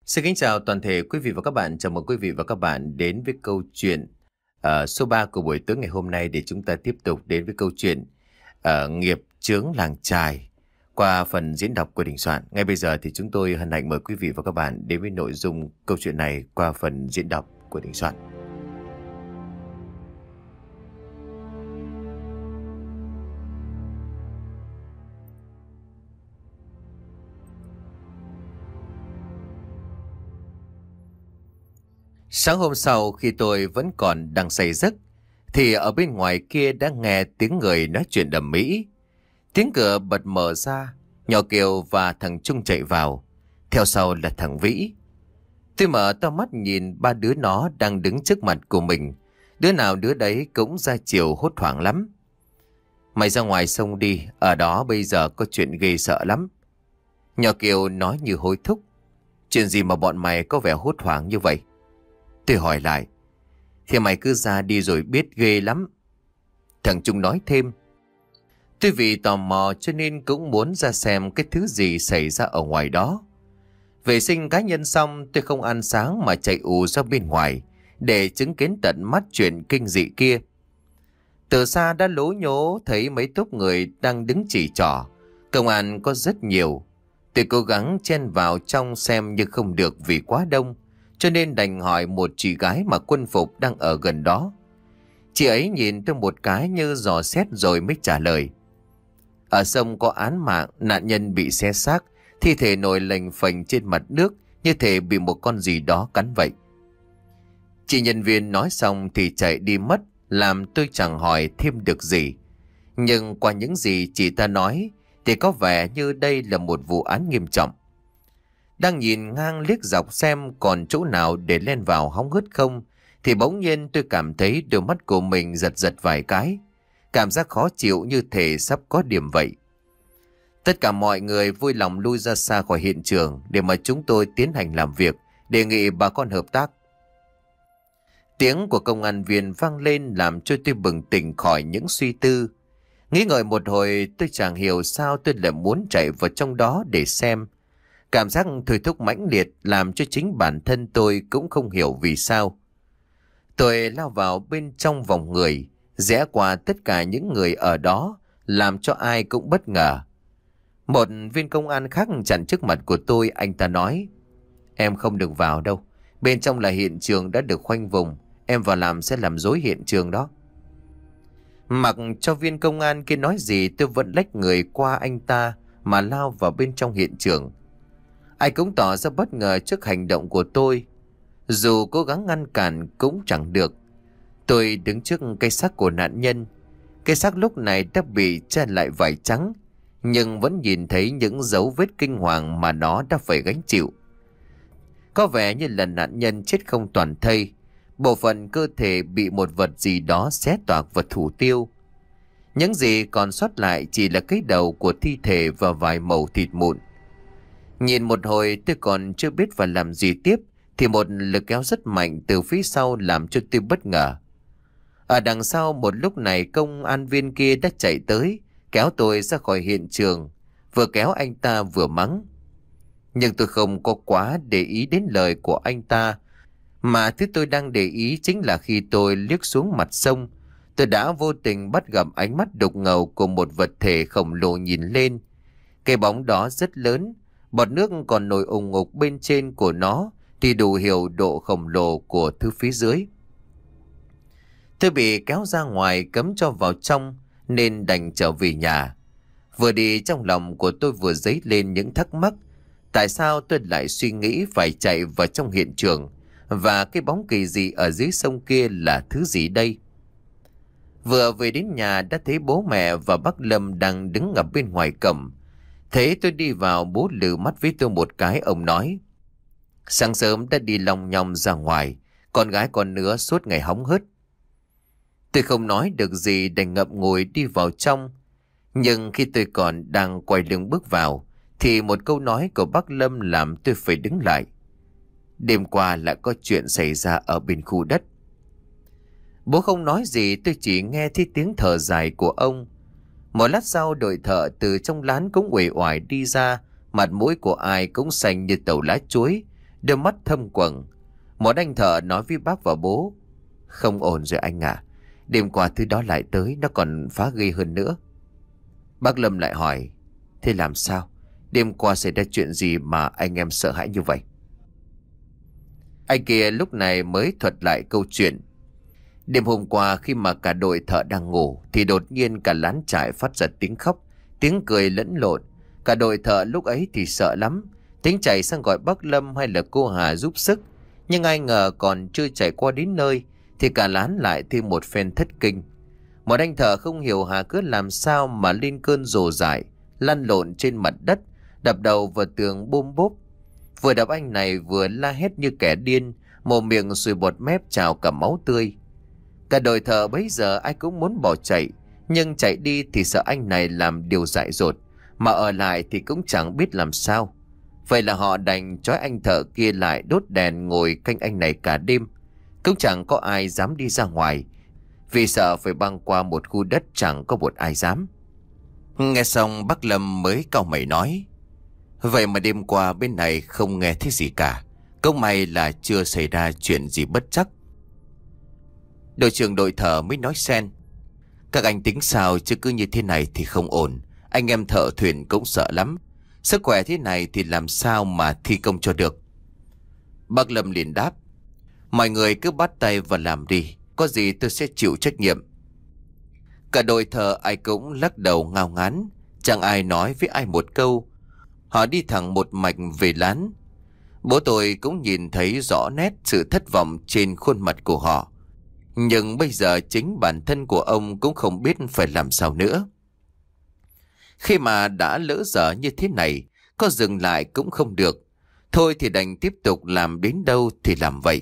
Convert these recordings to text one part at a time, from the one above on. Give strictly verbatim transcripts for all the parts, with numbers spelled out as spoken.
Xin kính chào toàn thể quý vị và các bạn. Chào mừng quý vị và các bạn đến với câu chuyện uh, số ba của buổi tối ngày hôm nay để chúng ta tiếp tục đến với câu chuyện uh, nghiệp chướng làng chài qua phần diễn đọc của Đình Soạn. Ngay bây giờ thì chúng tôi hân hạnh mời quý vị và các bạn đến với nội dung câu chuyện này qua phần diễn đọc của Đình Soạn. Sáng hôm sau khi tôi vẫn còn đang say giấc thì ở bên ngoài kia đã nghe tiếng người nói chuyện ầm ĩ. Tiếng cửa bật mở ra, nhỏ Kiều và thằng Trung chạy vào, theo sau là thằng Vĩ. Tôi mở to mắt nhìn ba đứa nó đang đứng trước mặt của mình, đứa nào đứa đấy cũng ra chiều hốt hoảng lắm. Mày ra ngoài sông đi, ở đó bây giờ có chuyện ghê sợ lắm. Nhỏ Kiều nói như hối thúc. Chuyện gì mà bọn mày có vẻ hốt hoảng như vậy? Tôi hỏi lại. Thì mày cứ ra đi rồi biết, ghê lắm. Thằng Trung nói thêm. Tôi vì tò mò cho nên cũng muốn ra xem cái thứ gì xảy ra ở ngoài đó. Vệ sinh cá nhân xong tôi không ăn sáng mà chạy ù ra bên ngoài để chứng kiến tận mắt chuyện kinh dị kia. Từ xa đã lố nhố thấy mấy tốp người đang đứng chỉ trỏ. Công an có rất nhiều. Tôi cố gắng chen vào trong xem nhưng không được vì quá đông, cho nên đành hỏi một chị gái mặc quân phục đang ở gần đó. Chị ấy nhìn tôi một cái như dò xét rồi mới trả lời. Ở sông có án mạng, nạn nhân bị xé xác, thi thể nổi lềnh phềnh trên mặt nước như thể bị một con gì đó cắn vậy. Chị nhân viên nói xong thì chạy đi mất, làm tôi chẳng hỏi thêm được gì. Nhưng qua những gì chị ta nói thì có vẻ như đây là một vụ án nghiêm trọng. Đang nhìn ngang liếc dọc xem còn chỗ nào để len vào hóng hớt không, thì bỗng nhiên tôi cảm thấy đôi mắt của mình giật giật vài cái. Cảm giác khó chịu như thể sắp có điểm vậy. Tất cả mọi người vui lòng lui ra xa khỏi hiện trường để mà chúng tôi tiến hành làm việc, đề nghị bà con hợp tác. Tiếng của công an viên vang lên làm cho tôi bừng tỉnh khỏi những suy tư. Nghĩ ngợi một hồi tôi chẳng hiểu sao tôi lại muốn chạy vào trong đó để xem. Cảm giác thôi thúc mãnh liệt làm cho chính bản thân tôi cũng không hiểu vì sao. Tôi lao vào bên trong vòng người, rẽ qua tất cả những người ở đó, làm cho ai cũng bất ngờ. Một viên công an khác chặn trước mặt của tôi, anh ta nói. Em không được vào đâu, bên trong là hiện trường đã được khoanh vùng, em vào làm sẽ làm rối hiện trường đó. Mặc cho viên công an kia nói gì tôi vẫn lách người qua anh ta mà lao vào bên trong hiện trường. Ai cũng tỏ ra bất ngờ trước hành động của tôi. Dù cố gắng ngăn cản cũng chẳng được. Tôi đứng trước cây xác của nạn nhân. Cây xác lúc này đã bị che lại vải trắng, nhưng vẫn nhìn thấy những dấu vết kinh hoàng mà nó đã phải gánh chịu. Có vẻ như là nạn nhân chết không toàn thây. Bộ phận cơ thể bị một vật gì đó xé toạc và thủ tiêu. Những gì còn sót lại chỉ là cái đầu của thi thể và vài mẩu thịt mụn. Nhìn một hồi tôi còn chưa biết phải làm gì tiếp thì một lực kéo rất mạnh từ phía sau làm cho tôi bất ngờ. Ở đằng sau một lúc này công an viên kia đã chạy tới, kéo tôi ra khỏi hiện trường, vừa kéo anh ta vừa mắng. Nhưng tôi không có quá để ý đến lời của anh ta, mà thứ tôi đang để ý chính là khi tôi liếc xuống mặt sông, tôi đã vô tình bắt gặp ánh mắt đục ngầu của một vật thể khổng lồ nhìn lên. Cái bóng đó rất lớn, bọt nước còn nổi ùng ục bên trên của nó thì đủ hiểu độ khổng lồ của thứ phía dưới. Tôi bị kéo ra ngoài cấm cho vào trong nên đành trở về nhà. Vừa đi trong lòng của tôi vừa dấy lên những thắc mắc. Tại sao tôi lại suy nghĩ phải chạy vào trong hiện trường, và cái bóng kỳ dị ở dưới sông kia là thứ gì đây? Vừa về đến nhà đã thấy bố mẹ và bác Lâm đang đứng ở bên ngoài cổng. Thế tôi đi vào, bố lừ mắt với tôi một cái, ông nói. Sáng sớm đã đi lòng nhòng ra ngoài, con gái con nữa suốt ngày hóng hớt. Tôi không nói được gì đành ngậm ngùi đi vào trong. Nhưng khi tôi còn đang quay lưng bước vào thì một câu nói của bác Lâm làm tôi phải đứng lại. Đêm qua lại có chuyện xảy ra ở bên khu đất. Bố không nói gì, tôi chỉ nghe thấy tiếng thở dài của ông. Một lát sau đội thợ từ trong lán cũng uể oải đi ra, mặt mũi của ai cũng xanh như tàu lá chuối, đôi mắt thâm quầng. Một anh thợ nói với bác và bố: "Không ổn rồi anh ạ. Đêm qua thứ đó lại tới, nó còn phá ghê hơn nữa." Bác Lâm lại hỏi: "Thế làm sao? Đêm qua xảy ra chuyện gì mà anh em sợ hãi như vậy?" Anh kia lúc này mới thuật lại câu chuyện. Đêm hôm qua khi mà cả đội thợ đang ngủ thì đột nhiên cả lán trại phát ra tiếng khóc, tiếng cười lẫn lộn. Cả đội thợ lúc ấy thì sợ lắm, tính chạy sang gọi bác Lâm hay là cô Hà giúp sức. Nhưng ai ngờ còn chưa chạy qua đến nơi thì cả lán lại thêm một phen thất kinh. Một anh thợ không hiểu Hà cứ làm sao mà lên cơn rồ dại, lăn lộn trên mặt đất, đập đầu vào tường bôm bốp. Vừa đập anh này vừa la hét như kẻ điên, mồm miệng sùi bọt mép trào cả máu tươi. Cả đội thợ bấy giờ ai cũng muốn bỏ chạy, nhưng chạy đi thì sợ anh này làm điều dại dột, mà ở lại thì cũng chẳng biết làm sao. Vậy là họ đành trói anh thợ kia lại đốt đèn ngồi canh anh này cả đêm. Cũng chẳng có ai dám đi ra ngoài, vì sợ phải băng qua một khu đất chẳng có một ai dám. Nghe xong bác Lâm mới cau mày nói: "Vậy mà đêm qua bên này không nghe thấy gì cả. Cũng may là chưa xảy ra chuyện gì bất trắc." Đội trưởng đội thợ mới nói xen: "Các anh tính sao, chứ cứ như thế này thì không ổn. Anh em thợ thuyền cũng sợ lắm. Sức khỏe thế này thì làm sao mà thi công cho được." Bác Lâm liền đáp: "Mọi người cứ bắt tay vào làm đi, có gì tôi sẽ chịu trách nhiệm." Cả đội thợ ai cũng lắc đầu ngao ngán, chẳng ai nói với ai một câu. Họ đi thẳng một mạch về lán. Bố tôi cũng nhìn thấy rõ nét sự thất vọng trên khuôn mặt của họ. Nhưng bây giờ chính bản thân của ông cũng không biết phải làm sao nữa. Khi mà đã lỡ dở như thế này, có dừng lại cũng không được. Thôi thì đành tiếp tục làm đến đâu thì làm vậy.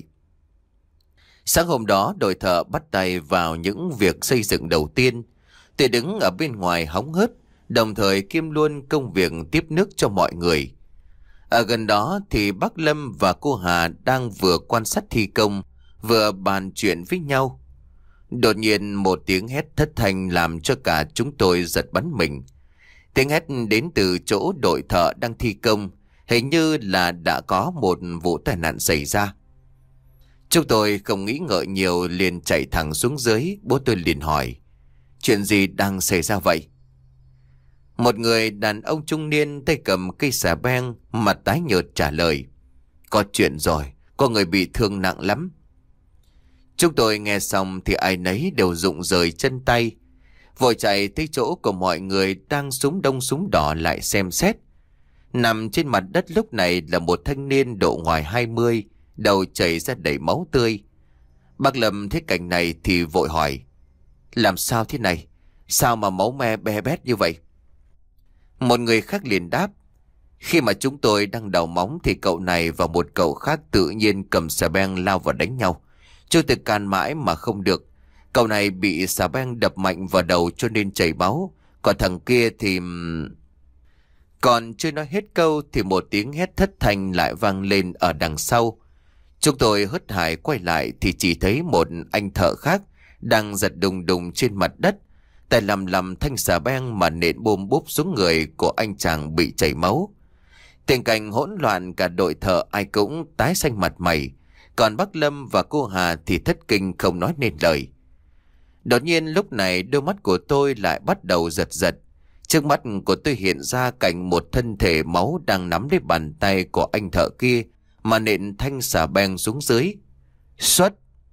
Sáng hôm đó đội thợ bắt tay vào những việc xây dựng đầu tiên. Tôi đứng ở bên ngoài hóng hớt, đồng thời kiêm luôn công việc tiếp nước cho mọi người. Ở gần đó thì bác Lâm và cô Hà đang vừa quan sát thi công, vừa bàn chuyện với nhau. Đột nhiên một tiếng hét thất thanh làm cho cả chúng tôi giật bắn mình. Tiếng hét đến từ chỗ đội thợ đang thi công, hình như là đã có một vụ tai nạn xảy ra. Chúng tôi không nghĩ ngợi nhiều liền chạy thẳng xuống dưới. Bố tôi liền hỏi: "Chuyện gì đang xảy ra vậy?" Một người đàn ông trung niên tay cầm cây xà beng, mặt tái nhợt trả lời: "Có chuyện rồi, có người bị thương nặng lắm." Chúng tôi nghe xong thì ai nấy đều rụng rời chân tay, vội chạy tới chỗ của mọi người đang súng đông súng đỏ lại xem xét. Nằm trên mặt đất lúc này là một thanh niên độ ngoài hai mươi, đầu chảy ra đầy máu tươi. Bác Lâm thấy cảnh này thì vội hỏi: "Làm sao thế này? Sao mà máu me be bét như vậy?" Một người khác liền đáp: "Khi mà chúng tôi đang đào móng thì cậu này và một cậu khác tự nhiên cầm xà beng lao vào đánh nhau. Chúng tôi can mãi mà không được. Cậu này bị xà beng đập mạnh vào đầu cho nên chảy máu. Còn thằng kia thì..." Còn chưa nói hết câu thì một tiếng hét thất thanh lại vang lên ở đằng sau. Chúng tôi hớt hải quay lại thì chỉ thấy một anh thợ khác đang giật đùng đùng trên mặt đất, tay lầm lầm thanh xà beng mà nện bôm bốp xuống người của anh chàng bị chảy máu. Tình cảnh hỗn loạn, cả đội thợ ai cũng tái xanh mặt mày, còn bác Lâm và cô Hà thì thất kinh không nói nên lời. Đột nhiên lúc này đôi mắt của tôi lại bắt đầu giật giật. Trước mắt của tôi hiện ra cảnh một thân thể máu đang nắm lấy bàn tay của anh thợ kia mà nện thanh xà beng xuống dưới. Xuất!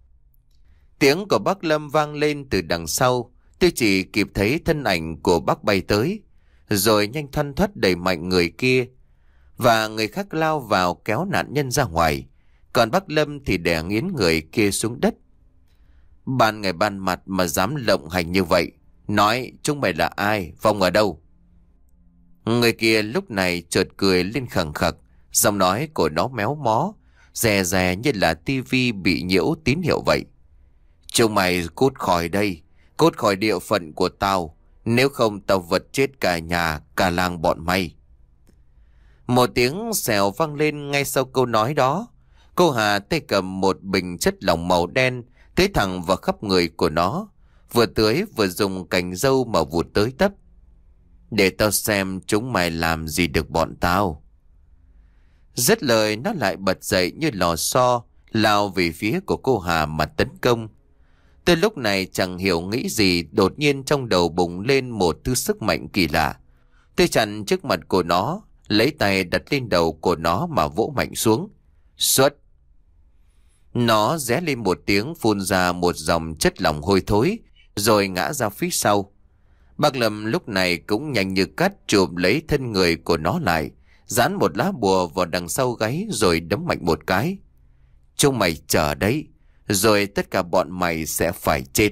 Tiếng của bác Lâm vang lên từ đằng sau. Tôi chỉ kịp thấy thân ảnh của bác bay tới, rồi nhanh thoăn thoắt đẩy mạnh người kia, và người khác lao vào kéo nạn nhân ra ngoài. Còn bác Lâm thì đè nghiến người kia xuống đất. Ban ngày ban mặt mà dám lộng hành như vậy, nói chúng mày là ai, Phong ở đâu? Người kia lúc này chợt cười lên khẳng khặc, giọng nói của nó méo mó, rè rè như là tivi bị nhiễu tín hiệu vậy. Chúng mày cút khỏi đây, cút khỏi địa phận của tao, nếu không tao vật chết cả nhà, cả làng bọn mày. Một tiếng xèo vang lên ngay sau câu nói đó. Cô Hà tay cầm một bình chất lỏng màu đen tưới thẳng vào khắp người của nó, vừa tưới vừa dùng cành râu mà vụt tới tấp. Để tao xem chúng mày làm gì được bọn tao. Dứt lời nó lại bật dậy như lò xo, lao về phía của cô Hà mà tấn công. Tới lúc này chẳng hiểu nghĩ gì, đột nhiên trong đầu bùng lên một thứ sức mạnh kỳ lạ. Tôi chặn trước mặt của nó, lấy tay đặt lên đầu của nó mà vỗ mạnh xuống. Xuất! Nó ré lên một tiếng, phun ra một dòng chất lỏng hôi thối, rồi ngã ra phía sau. Bác Lâm lúc này cũng nhanh như cắt chụp lấy thân người của nó lại, dán một lá bùa vào đằng sau gáy rồi đấm mạnh một cái. Chúng mày chờ đấy, rồi tất cả bọn mày sẽ phải chết.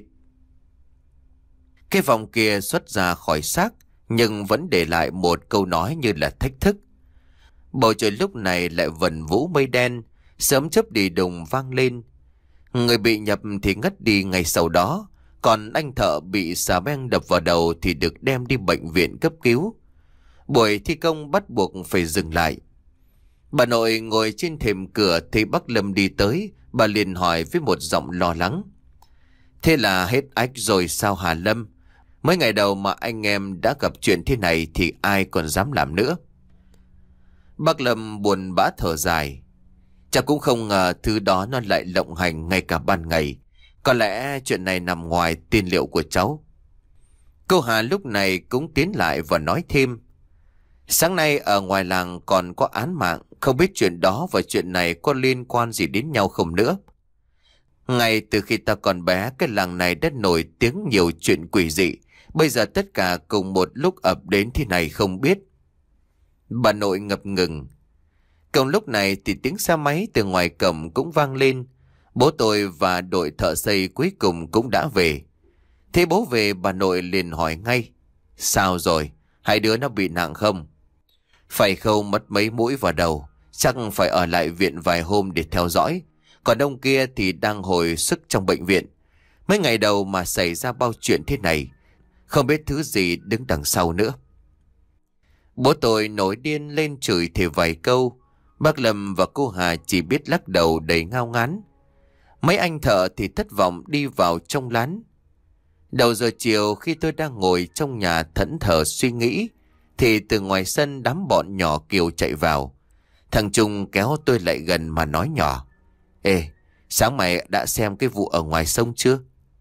Cái vòng kia xuất ra khỏi xác, nhưng vẫn để lại một câu nói như là thách thức. Bầu trời lúc này lại vần vũ mây đen, sớm chớp đi đùng vang lên. Người bị nhập thì ngất đi ngay sau đó, còn anh thợ bị xà beng đập vào đầu thì được đem đi bệnh viện cấp cứu. Buổi thi công bắt buộc phải dừng lại. Bà nội ngồi trên thềm cửa thấy bác Lâm đi tới, bà liền hỏi với một giọng lo lắng. Thế là hết ách rồi sao Hà Lâm? Mấy ngày đầu mà anh em đã gặp chuyện thế này thì ai còn dám làm nữa? Bác Lâm buồn bã thở dài. Cháu cũng không ngờ thứ đó nó lại lộng hành ngay cả ban ngày. Có lẽ chuyện này nằm ngoài tiên liệu của cháu. Cô Hà lúc này cũng tiến lại và nói thêm. Sáng nay ở ngoài làng còn có án mạng, không biết chuyện đó và chuyện này có liên quan gì đến nhau không nữa. Ngay từ khi ta còn bé, cái làng này đã nổi tiếng nhiều chuyện quỷ dị. Bây giờ tất cả cùng một lúc ập đến thế này không biết. Bà nội ngập ngừng. Cùng lúc này thì tiếng xe máy từ ngoài cổng cũng vang lên. Bố tôi và đội thợ xây cuối cùng cũng đã về. Thế bố về, bà nội liền hỏi ngay. Sao rồi? Hai đứa nó bị nặng không? Phải không, mất mấy mũi vào đầu. Chắc phải ở lại viện vài hôm để theo dõi. Còn ông kia thì đang hồi sức trong bệnh viện. Mấy ngày đầu mà xảy ra bao chuyện thế này, không biết thứ gì đứng đằng sau nữa. Bố tôi nổi điên lên chửi thề vài câu. Bác Lâm và cô Hà chỉ biết lắc đầu đầy ngao ngán. Mấy anh thợ thì thất vọng đi vào trong lán. Đầu giờ chiều khi tôi đang ngồi trong nhà thẫn thờ suy nghĩ, thì từ ngoài sân đám bọn nhỏ Kiều chạy vào. Thằng Trung kéo tôi lại gần mà nói nhỏ. Ê, sáng mày đã xem cái vụ ở ngoài sông chưa?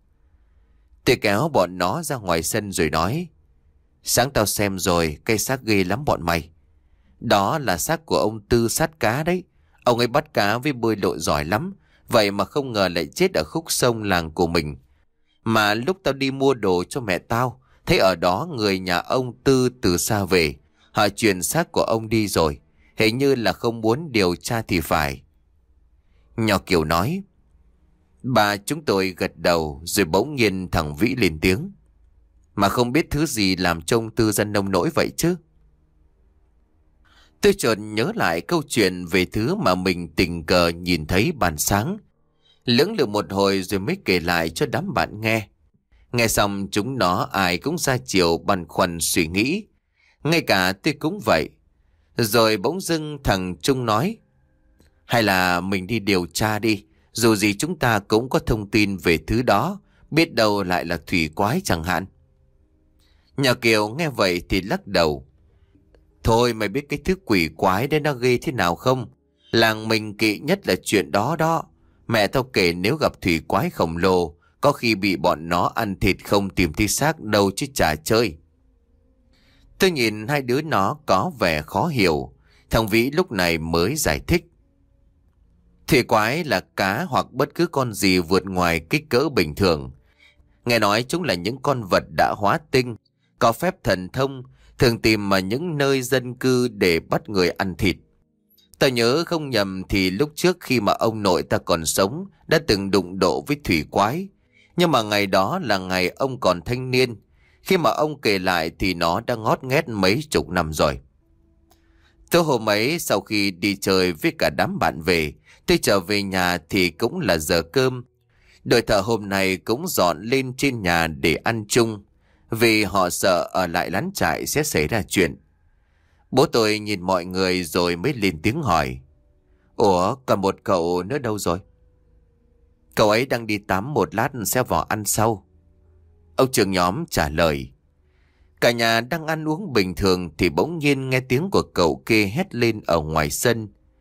Tôi kéo bọn nó ra ngoài sân rồi nói. Sáng tao xem rồi, cây xác ghê lắm bọn mày. Đó là xác của ông Tư sát cá đấy. Ông ấy bắt cá với bơi lội giỏi lắm. Vậy mà không ngờ lại chết ở khúc sông làng của mình. Mà lúc tao đi mua đồ cho mẹ tao, thấy ở đó người nhà ông Tư từ xa về. Họ chuyển xác của ông đi rồi. Hình như là không muốn điều tra thì phải. Nhỏ Kiều nói. Bà chúng tôi gật đầu, rồi bỗng nhiên thằng Vĩ lên tiếng. Mà không biết thứ gì làm cho ông Tư dân nông nỗi vậy chứ? Tôi chợt nhớ lại câu chuyện về thứ mà mình tình cờ nhìn thấy ban sáng. Lưỡng lự một hồi rồi mới kể lại cho đám bạn nghe. Nghe xong chúng nó ai cũng ra chiều băn khoăn suy nghĩ. Ngay cả tôi cũng vậy. Rồi bỗng dưng thằng Trung nói. Hay là mình đi điều tra đi. Dù gì chúng ta cũng có thông tin về thứ đó. Biết đâu lại là thủy quái chẳng hạn. Nhà Kiều nghe vậy thì lắc đầu. Thôi mày biết cái thứ quỷ quái đấy nó ghê thế nào không? Làng mình kỵ nhất là chuyện đó đó. Mẹ tao kể nếu gặp thủy quái khổng lồ, có khi bị bọn nó ăn thịt không tìm thấy xác đâu chứ chả chơi. Tôi nhìn hai đứa nó có vẻ khó hiểu. Thằng Vĩ lúc này mới giải thích. Thủy quái là cá hoặc bất cứ con gì vượt ngoài kích cỡ bình thường. Nghe nói chúng là những con vật đã hóa tinh, có phép thần thông, thường tìm mà những nơi dân cư để bắt người ăn thịt. Ta nhớ không nhầm thì lúc trước khi mà ông nội ta còn sống đã từng đụng độ với thủy quái. Nhưng mà ngày đó là ngày ông còn thanh niên. Khi mà ông kể lại thì nó đã ngót nghét mấy chục năm rồi. Tối hôm ấy sau khi đi chơi với cả đám bạn về, tôi trở về nhà thì cũng là giờ cơm. Đội thợ hôm nay cũng dọn lên trên nhà để ăn chung, vì họ sợ ở lại lán trại sẽ xảy ra chuyện. Bố tôi nhìn mọi người rồi mới lên tiếng hỏi. Ủa, còn một cậu nữa đâu rồi? Cậu ấy đang đi tắm, một lát sẽ vào ăn sau. Ông trưởng nhóm trả lời. Cả nhà đang ăn uống bình thường thì bỗng nhiên nghe tiếng của cậu kia hét lên ở ngoài sân.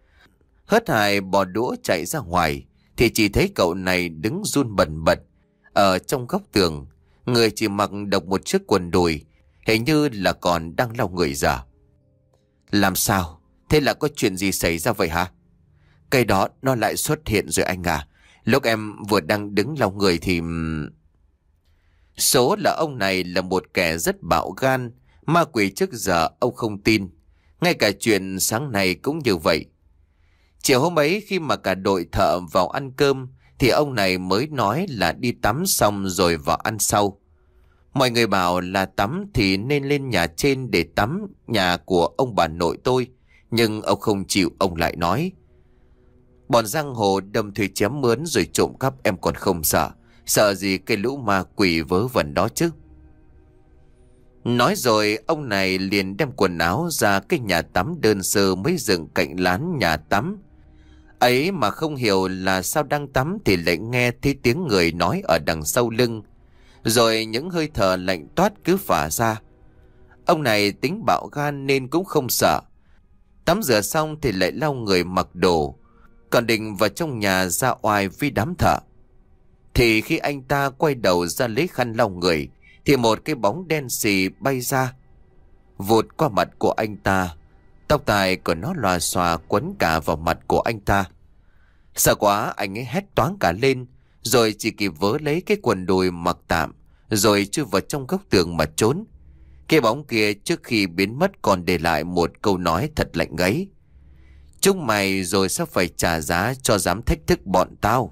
Hớt hải bỏ đũa chạy ra ngoài thì chỉ thấy cậu này đứng run bần bật ở trong góc tường. Người chỉ mặc độc một chiếc quần đùi, hình như là còn đang lau người ra. Làm sao? Thế là có chuyện gì xảy ra vậy hả? Cây đó nó lại xuất hiện rồi anh à. Lúc em vừa đang đứng lau người thì... Số là ông này là một kẻ rất bạo gan. Ma quỷ trước giờ ông không tin. Ngay cả chuyện sáng nay cũng như vậy. Chiều hôm ấy khi mà cả đội thợ vào ăn cơm thì ông này mới nói là đi tắm xong rồi vào ăn sau. Mọi người bảo là tắm thì nên lên nhà trên để tắm nhà của ông bà nội tôi. Nhưng ông không chịu, ông lại nói: bọn giang hồ đâm thuê chém mướn rồi trộm cắp em còn không sợ. Sợ gì cái lũ ma quỷ vớ vẩn đó chứ. Nói rồi ông này liền đem quần áo ra cái nhà tắm đơn sơ mới dựng cạnh lán nhà tắm. Ấy mà không hiểu là sao đang tắm thì lại nghe thấy tiếng người nói ở đằng sau lưng. Rồi những hơi thở lạnh toát cứ phả ra. Ông này tính bạo gan nên cũng không sợ. Tắm rửa xong thì lại lau người mặc đồ, còn định vào trong nhà ra oai với đám thợ. Thì khi anh ta quay đầu ra lấy khăn lau người thì một cái bóng đen xì bay ra, vụt qua mặt của anh ta. Tóc tai của nó lòa xòa quấn cả vào mặt của anh ta. Sợ quá anh ấy hét toáng cả lên, rồi chỉ kịp vớ lấy cái quần đùi mặc tạm, rồi chui vào trong góc tường mà trốn. Cái bóng kia trước khi biến mất còn để lại một câu nói thật lạnh gáy: chúng mày rồi sẽ phải trả giá cho dám thách thức bọn tao.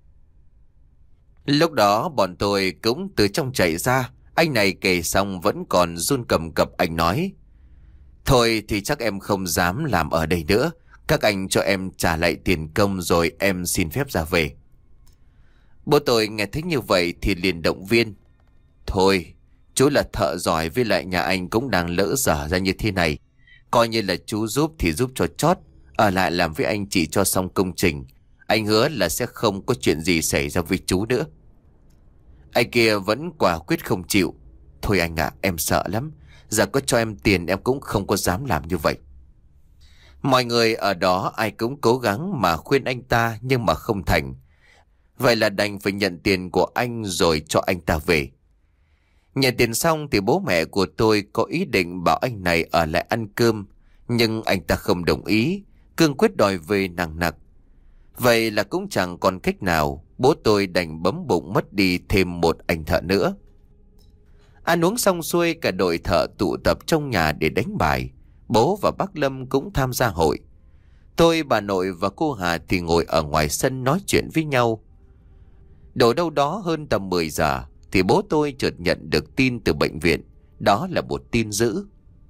Lúc đó bọn tôi cũng từ trong chạy ra. Anh này kể xong vẫn còn run cầm cập. Anh nói: thôi thì chắc em không dám làm ở đây nữa. Các anh cho em trả lại tiền công rồi em xin phép ra về. Bố tôi nghe thấy như vậy thì liền động viên: thôi, chú là thợ giỏi, với lại nhà anh cũng đang lỡ dở ra như thế này. Coi như là chú giúp thì giúp cho chót. Ở lại làm với anh chỉ cho xong công trình. Anh hứa là sẽ không có chuyện gì xảy ra với chú nữa. Anh kia vẫn quả quyết không chịu. Thôi anh à, em sợ lắm. Giờ có cho em tiền em cũng không có dám làm như vậy. Mọi người ở đó ai cũng cố gắng mà khuyên anh ta, nhưng mà không thành. Vậy là đành phải nhận tiền của anh rồi cho anh ta về. Nhận tiền xong thì bố mẹ của tôi có ý định bảo anh này ở lại ăn cơm, nhưng anh ta không đồng ý, cương quyết đòi về nặng nặc. Vậy là cũng chẳng còn cách nào, bố tôi đành bấm bụng mất đi thêm một anh thợ nữa. Ăn uống xong xuôi, cả đội thợ tụ tập trong nhà để đánh bài. Bố và bác Lâm cũng tham gia hội. Tôi, bà nội và cô Hà thì ngồi ở ngoài sân nói chuyện với nhau. Đổ đâu đó hơn tầm mười giờ thì bố tôi chợt nhận được tin từ bệnh viện. Đó là một tin dữ.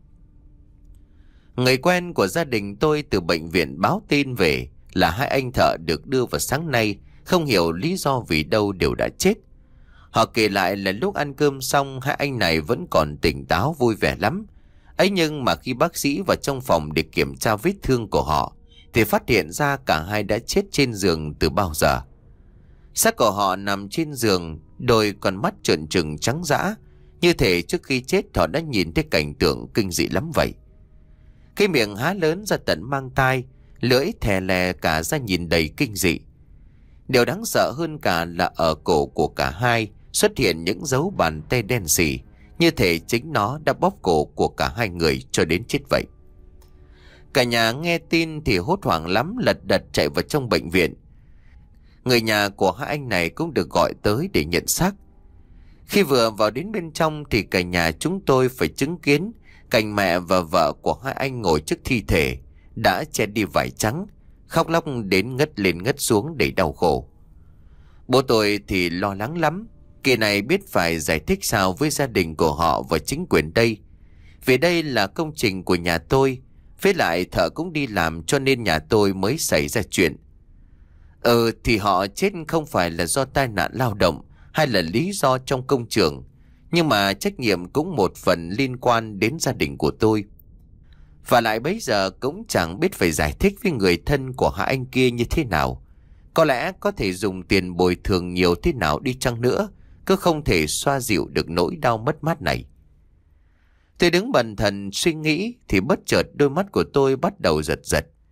Người quen của gia đình tôi từ bệnh viện báo tin về là hai anh thợ được đưa vào sáng nay, không hiểu lý do vì đâu đều đã chết. Họ kể lại là lúc ăn cơm xong hai anh này vẫn còn tỉnh táo vui vẻ lắm. Ấy nhưng mà khi bác sĩ vào trong phòng để kiểm tra vết thương của họ thì phát hiện ra cả hai đã chết trên giường từ bao giờ. Xác của họ nằm trên giường, đôi con mắt trợn trừng trắng dã, như thể trước khi chết họ đã nhìn thấy cảnh tượng kinh dị lắm vậy. Cái miệng há lớn ra tận mang tai, lưỡi thè lè cả ra nhìn đầy kinh dị. Điều đáng sợ hơn cả là ở cổ của cả hai xuất hiện những dấu bàn tay đen sì, như thể chính nó đã bóp cổ của cả hai người cho đến chết vậy. Cả nhà nghe tin thì hốt hoảng lắm, lật đật chạy vào trong bệnh viện. Người nhà của hai anh này cũng được gọi tới để nhận xác. Khi vừa vào đến bên trong thì cả nhà chúng tôi phải chứng kiến cảnh mẹ và vợ của hai anh ngồi trước thi thể đã che đi vải trắng, khóc lóc đến ngất lên ngất xuống để đau khổ. Bố tôi thì lo lắng lắm. Kỳ này biết phải giải thích sao với gia đình của họ và chính quyền đây. Vì đây là công trình của nhà tôi, với lại thợ cũng đi làm cho nên nhà tôi mới xảy ra chuyện. Ừ thì họ chết không phải là do tai nạn lao động hay là lý do trong công trường, nhưng mà trách nhiệm cũng một phần liên quan đến gia đình của tôi. Và lại bấy giờ cũng chẳng biết phải giải thích với người thân của hai anh kia như thế nào. Có lẽ có thể dùng tiền bồi thường nhiều thế nào đi chăng nữa, cứ không thể xoa dịu được nỗi đau mất mát này. Tôi đứng bần thần suy nghĩ thì bất chợt đôi mắt của tôi bắt đầu giật giật.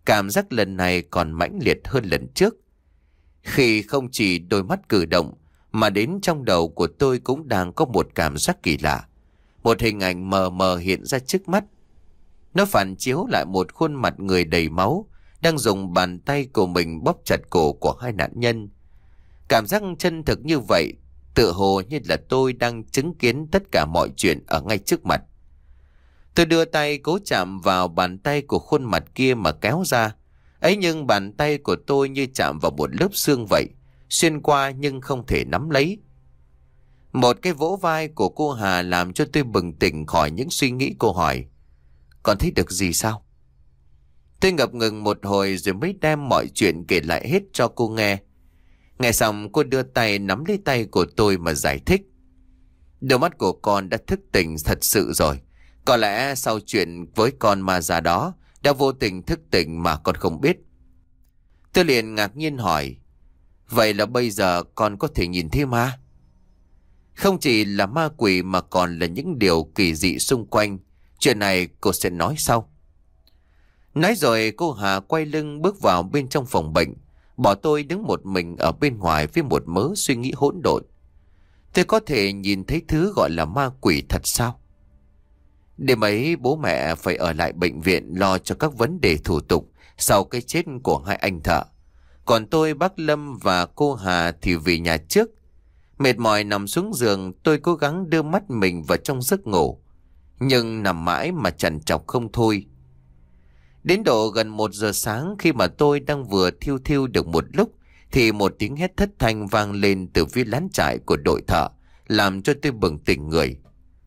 Cảm giác lần này còn mãnh liệt hơn lần trước. Khi không chỉ đôi mắt cử động, mà đến trong đầu của tôi cũng đang có một cảm giác kỳ lạ. Một hình ảnh mờ mờ hiện ra trước mắt. Nó phản chiếu lại một khuôn mặt người đầy máu, đang dùng bàn tay của mình bóp chặt cổ của hai nạn nhân. Cảm giác chân thực như vậy, tựa hồ như là tôi đang chứng kiến tất cả mọi chuyện ở ngay trước mặt. Tôi đưa tay cố chạm vào bàn tay của khuôn mặt kia mà kéo ra. Ấy nhưng bàn tay của tôi như chạm vào một lớp xương vậy, xuyên qua nhưng không thể nắm lấy. Một cái vỗ vai của cô Hà làm cho tôi bừng tỉnh khỏi những suy nghĩ. Cô hỏi: "Con thấy được gì sao?" Tôi ngập ngừng một hồi rồi mới đem mọi chuyện kể lại hết cho cô nghe. Nghe xong cô đưa tay nắm lấy tay của tôi mà giải thích: "Đôi mắt của con đã thức tỉnh thật sự rồi. Có lẽ sau chuyện với con ma già đó đã vô tình thức tỉnh mà con không biết." Tôi liền ngạc nhiên hỏi: "Vậy là bây giờ con có thể nhìn thấy ma?" "Không chỉ là ma quỷ mà còn là những điều kỳ dị xung quanh. Chuyện này cô sẽ nói sau." Nói rồi cô Hà quay lưng bước vào bên trong phòng bệnh, bỏ tôi đứng một mình ở bên ngoài với một mớ suy nghĩ hỗn độn. Tôi có thể nhìn thấy thứ gọi là ma quỷ thật sao? Đêm ấy bố mẹ phải ở lại bệnh viện lo cho các vấn đề thủ tục sau cái chết của hai anh thợ. Còn tôi, bác Lâm và cô Hà thì về nhà trước. Mệt mỏi nằm xuống giường, tôi cố gắng đưa mắt mình vào trong giấc ngủ. Nhưng nằm mãi mà trằn trọc không thôi. Đến độ gần một giờ sáng, khi mà tôi đang vừa thiêu thiêu được một lúc, thì một tiếng hét thất thanh vang lên từ phía lán trại của đội thợ, làm cho tôi bừng tỉnh người.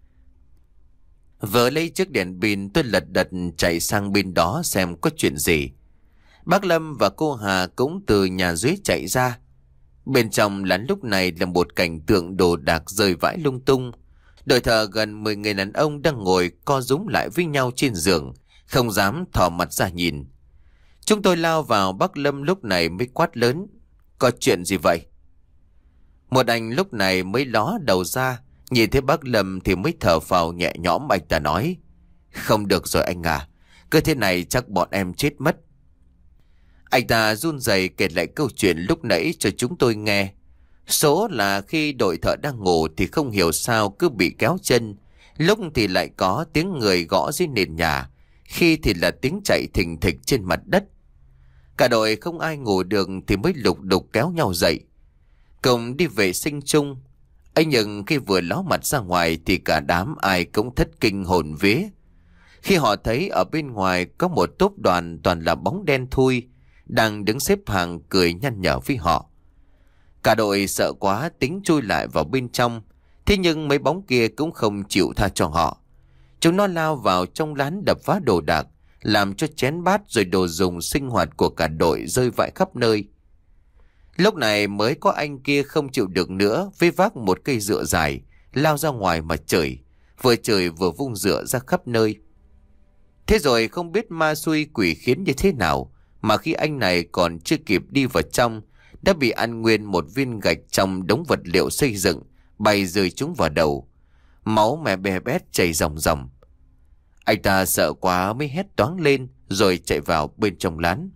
Vừa lấy chiếc đèn pin, tôi lật đật chạy sang bên đó xem có chuyện gì. Bác Lâm và cô Hà cũng từ nhà dưới chạy ra. Bên trong lán lúc này là một cảnh tượng đồ đạc rơi vãi lung tung. Đội thợ gần mười người đàn ông đang ngồi co rúm lại với nhau trên giường, không dám thò mặt ra nhìn. Chúng tôi lao vào, bác Lâm lúc này mới quát lớn: "Có chuyện gì vậy?" Một anh lúc này mới ló đầu ra, nhìn thấy bác Lâm thì mới thở phào nhẹ nhõm. Anh ta nói: "Không được rồi anh à, cứ thế này chắc bọn em chết mất." Anh ta run rẩy kể lại câu chuyện lúc nãy cho chúng tôi nghe. Số là khi đội thợ đang ngủ thì không hiểu sao cứ bị kéo chân, lúc thì lại có tiếng người gõ dưới nền nhà, khi thì là tiếng chạy thình thịch trên mặt đất. Cả đội không ai ngủ được thì mới lục đục kéo nhau dậy, cùng đi vệ sinh chung. ấy nhưng khi vừa ló mặt ra ngoài thì cả đám ai cũng thất kinh hồn vía, khi họ thấy ở bên ngoài có một tốp đoàn toàn là bóng đen thui đang đứng xếp hàng cười nhăn nhở với họ. Cả đội sợ quá tính chui lại vào bên trong, thế nhưng mấy bóng kia cũng không chịu tha cho họ. Chúng nó lao vào trong lán đập phá đồ đạc, làm cho chén bát rồi đồ dùng sinh hoạt của cả đội rơi vãi khắp nơi. Lúc này mới có anh kia không chịu được nữa, với vác một cây dựa dài lao ra ngoài mà chửi, vừa chửi vừa vung dựa ra khắp nơi. Thế rồi không biết ma xui quỷ khiến như thế nào mà khi anh này còn chưa kịp đi vào trong đã bị ăn nguyên một viên gạch trong đống vật liệu xây dựng bay rơi trúng vào đầu, máu mè bè bét chảy ròng ròng. Anh ta sợ quá mới hét toáng lên rồi chạy vào bên trong lán.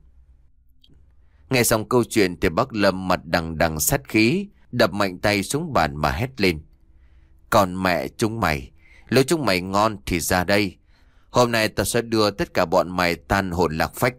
Nghe xong câu chuyện thì bác Lâm mặt đằng đằng sát khí, đập mạnh tay xuống bàn mà hét lên: "Còn mẹ chúng mày, nếu chúng mày ngon thì ra đây. Hôm nay tao sẽ đưa tất cả bọn mày tan hồn lạc phách."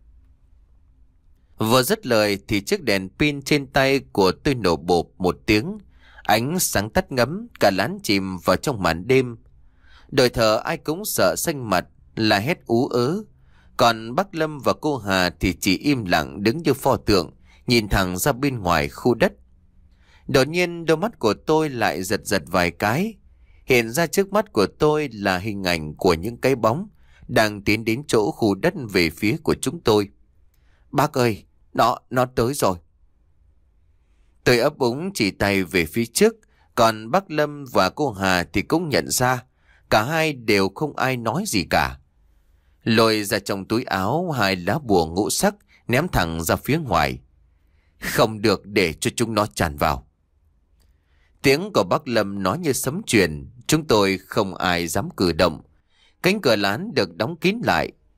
Vừa dứt lời thì chiếc đèn pin trên tay của tôi nổ bộp một tiếng, ánh sáng tắt ngấm, cả lán chìm vào trong màn đêm. Đội thợ ai cũng sợ xanh mặt, là hét ú ớ. Còn bác Lâm và cô Hà thì chỉ im lặng đứng như pho tượng, nhìn thẳng ra bên ngoài khu đất. Đột nhiên đôi mắt của tôi lại giật giật vài cái. Hiện ra trước mắt của tôi là hình ảnh của những cái bóng đang tiến đến chỗ khu đất về phía của chúng tôi. "Bác ơi, nó, nó tới rồi." Tôi ấp úng chỉ tay về phía trước, còn bác Lâm và cô Hà thì cũng nhận ra. Cả hai đều không ai nói gì cả. Lôi ra trong túi áo hai lá bùa ngũ sắc, ném thẳng ra phía ngoài. "Không được để cho chúng nó tràn vào." Tiếng của bác Lâm nói như sấm truyền, chúng tôi không ai dám cử động. Cánh cửa lán được đóng kín lại.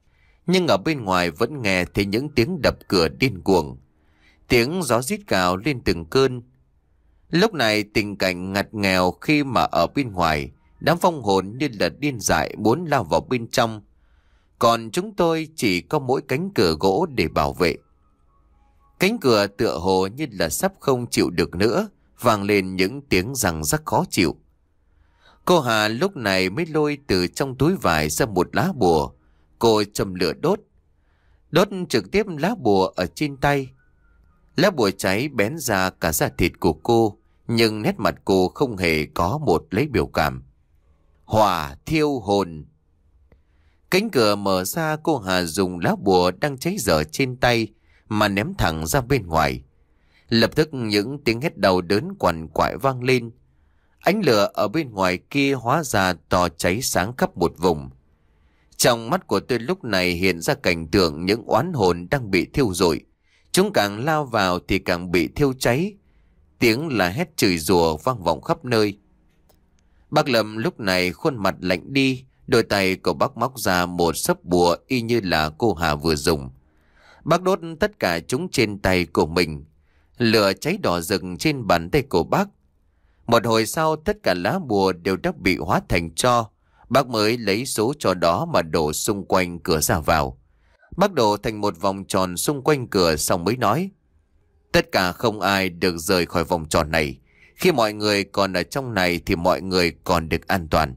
Nhưng ở bên ngoài vẫn nghe thấy những tiếng đập cửa điên cuồng. Tiếng gió rít gào lên từng cơn. Lúc này tình cảnh ngặt nghèo khi mà ở bên ngoài, đám vong hồn như là điên dại muốn lao vào bên trong. Còn chúng tôi chỉ có mỗi cánh cửa gỗ để bảo vệ. Cánh cửa tựa hồ như là sắp không chịu được nữa, vang lên những tiếng răng rắc khó chịu. Cô Hà lúc này mới lôi từ trong túi vải ra một lá bùa. Cô châm lửa đốt. Đốt trực tiếp lá bùa ở trên tay. Lá bùa cháy bén ra cả da thịt của cô, nhưng nét mặt cô không hề có một lấy biểu cảm. Hỏa thiêu hồn. Cánh cửa mở ra, cô Hà dùng lá bùa đang cháy dở trên tay mà ném thẳng ra bên ngoài. Lập tức những tiếng hét đau đớn quằn quại vang lên. Ánh lửa ở bên ngoài kia hóa ra to cháy sáng khắp một vùng. Trong mắt của tôi lúc này hiện ra cảnh tượng những oán hồn đang bị thiêu rụi. Chúng càng lao vào thì càng bị thiêu cháy. Tiếng là hét chửi rủa vang vọng khắp nơi. Bác Lâm lúc này khuôn mặt lạnh đi, đôi tay của bác móc ra một sấp bùa y như là cô Hà vừa dùng. Bác đốt tất cả chúng trên tay của mình. Lửa cháy đỏ rực trên bàn tay của bác. Một hồi sau tất cả lá bùa đều đã bị hóa thành tro. Bác mới lấy số tro đó mà đổ xung quanh cửa ra vào. Bác đổ thành một vòng tròn xung quanh cửa xong mới nói: tất cả không ai được rời khỏi vòng tròn này. Khi mọi người còn ở trong này thì mọi người còn được an toàn.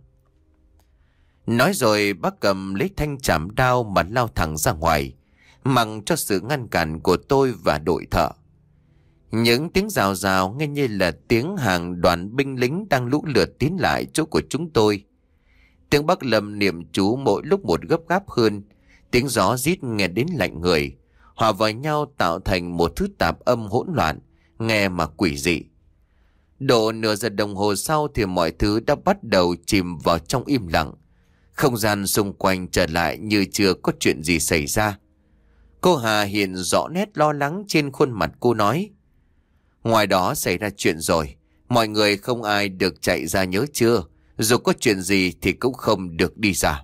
Nói rồi bác cầm lấy thanh chảm đao mà lao thẳng ra ngoài, mặc cho sự ngăn cản của tôi và đội thợ. Những tiếng rào rào nghe như là tiếng hàng đoàn binh lính đang lũ lượt tiến lại chỗ của chúng tôi. Tiếng bác Lâm niệm chú mỗi lúc một gấp gáp hơn. Tiếng gió rít nghe đến lạnh người, hòa vào nhau tạo thành một thứ tạp âm hỗn loạn, nghe mà quỷ dị. Độ nửa giờ đồng hồ sau thì mọi thứ đã bắt đầu chìm vào trong im lặng. Không gian xung quanh trở lại như chưa có chuyện gì xảy ra. Cô Hà hiện rõ nét lo lắng trên khuôn mặt cô nói: ngoài đó xảy ra chuyện rồi, mọi người không ai được chạy ra nhớ chưa? Dù có chuyện gì thì cũng không được đi ra.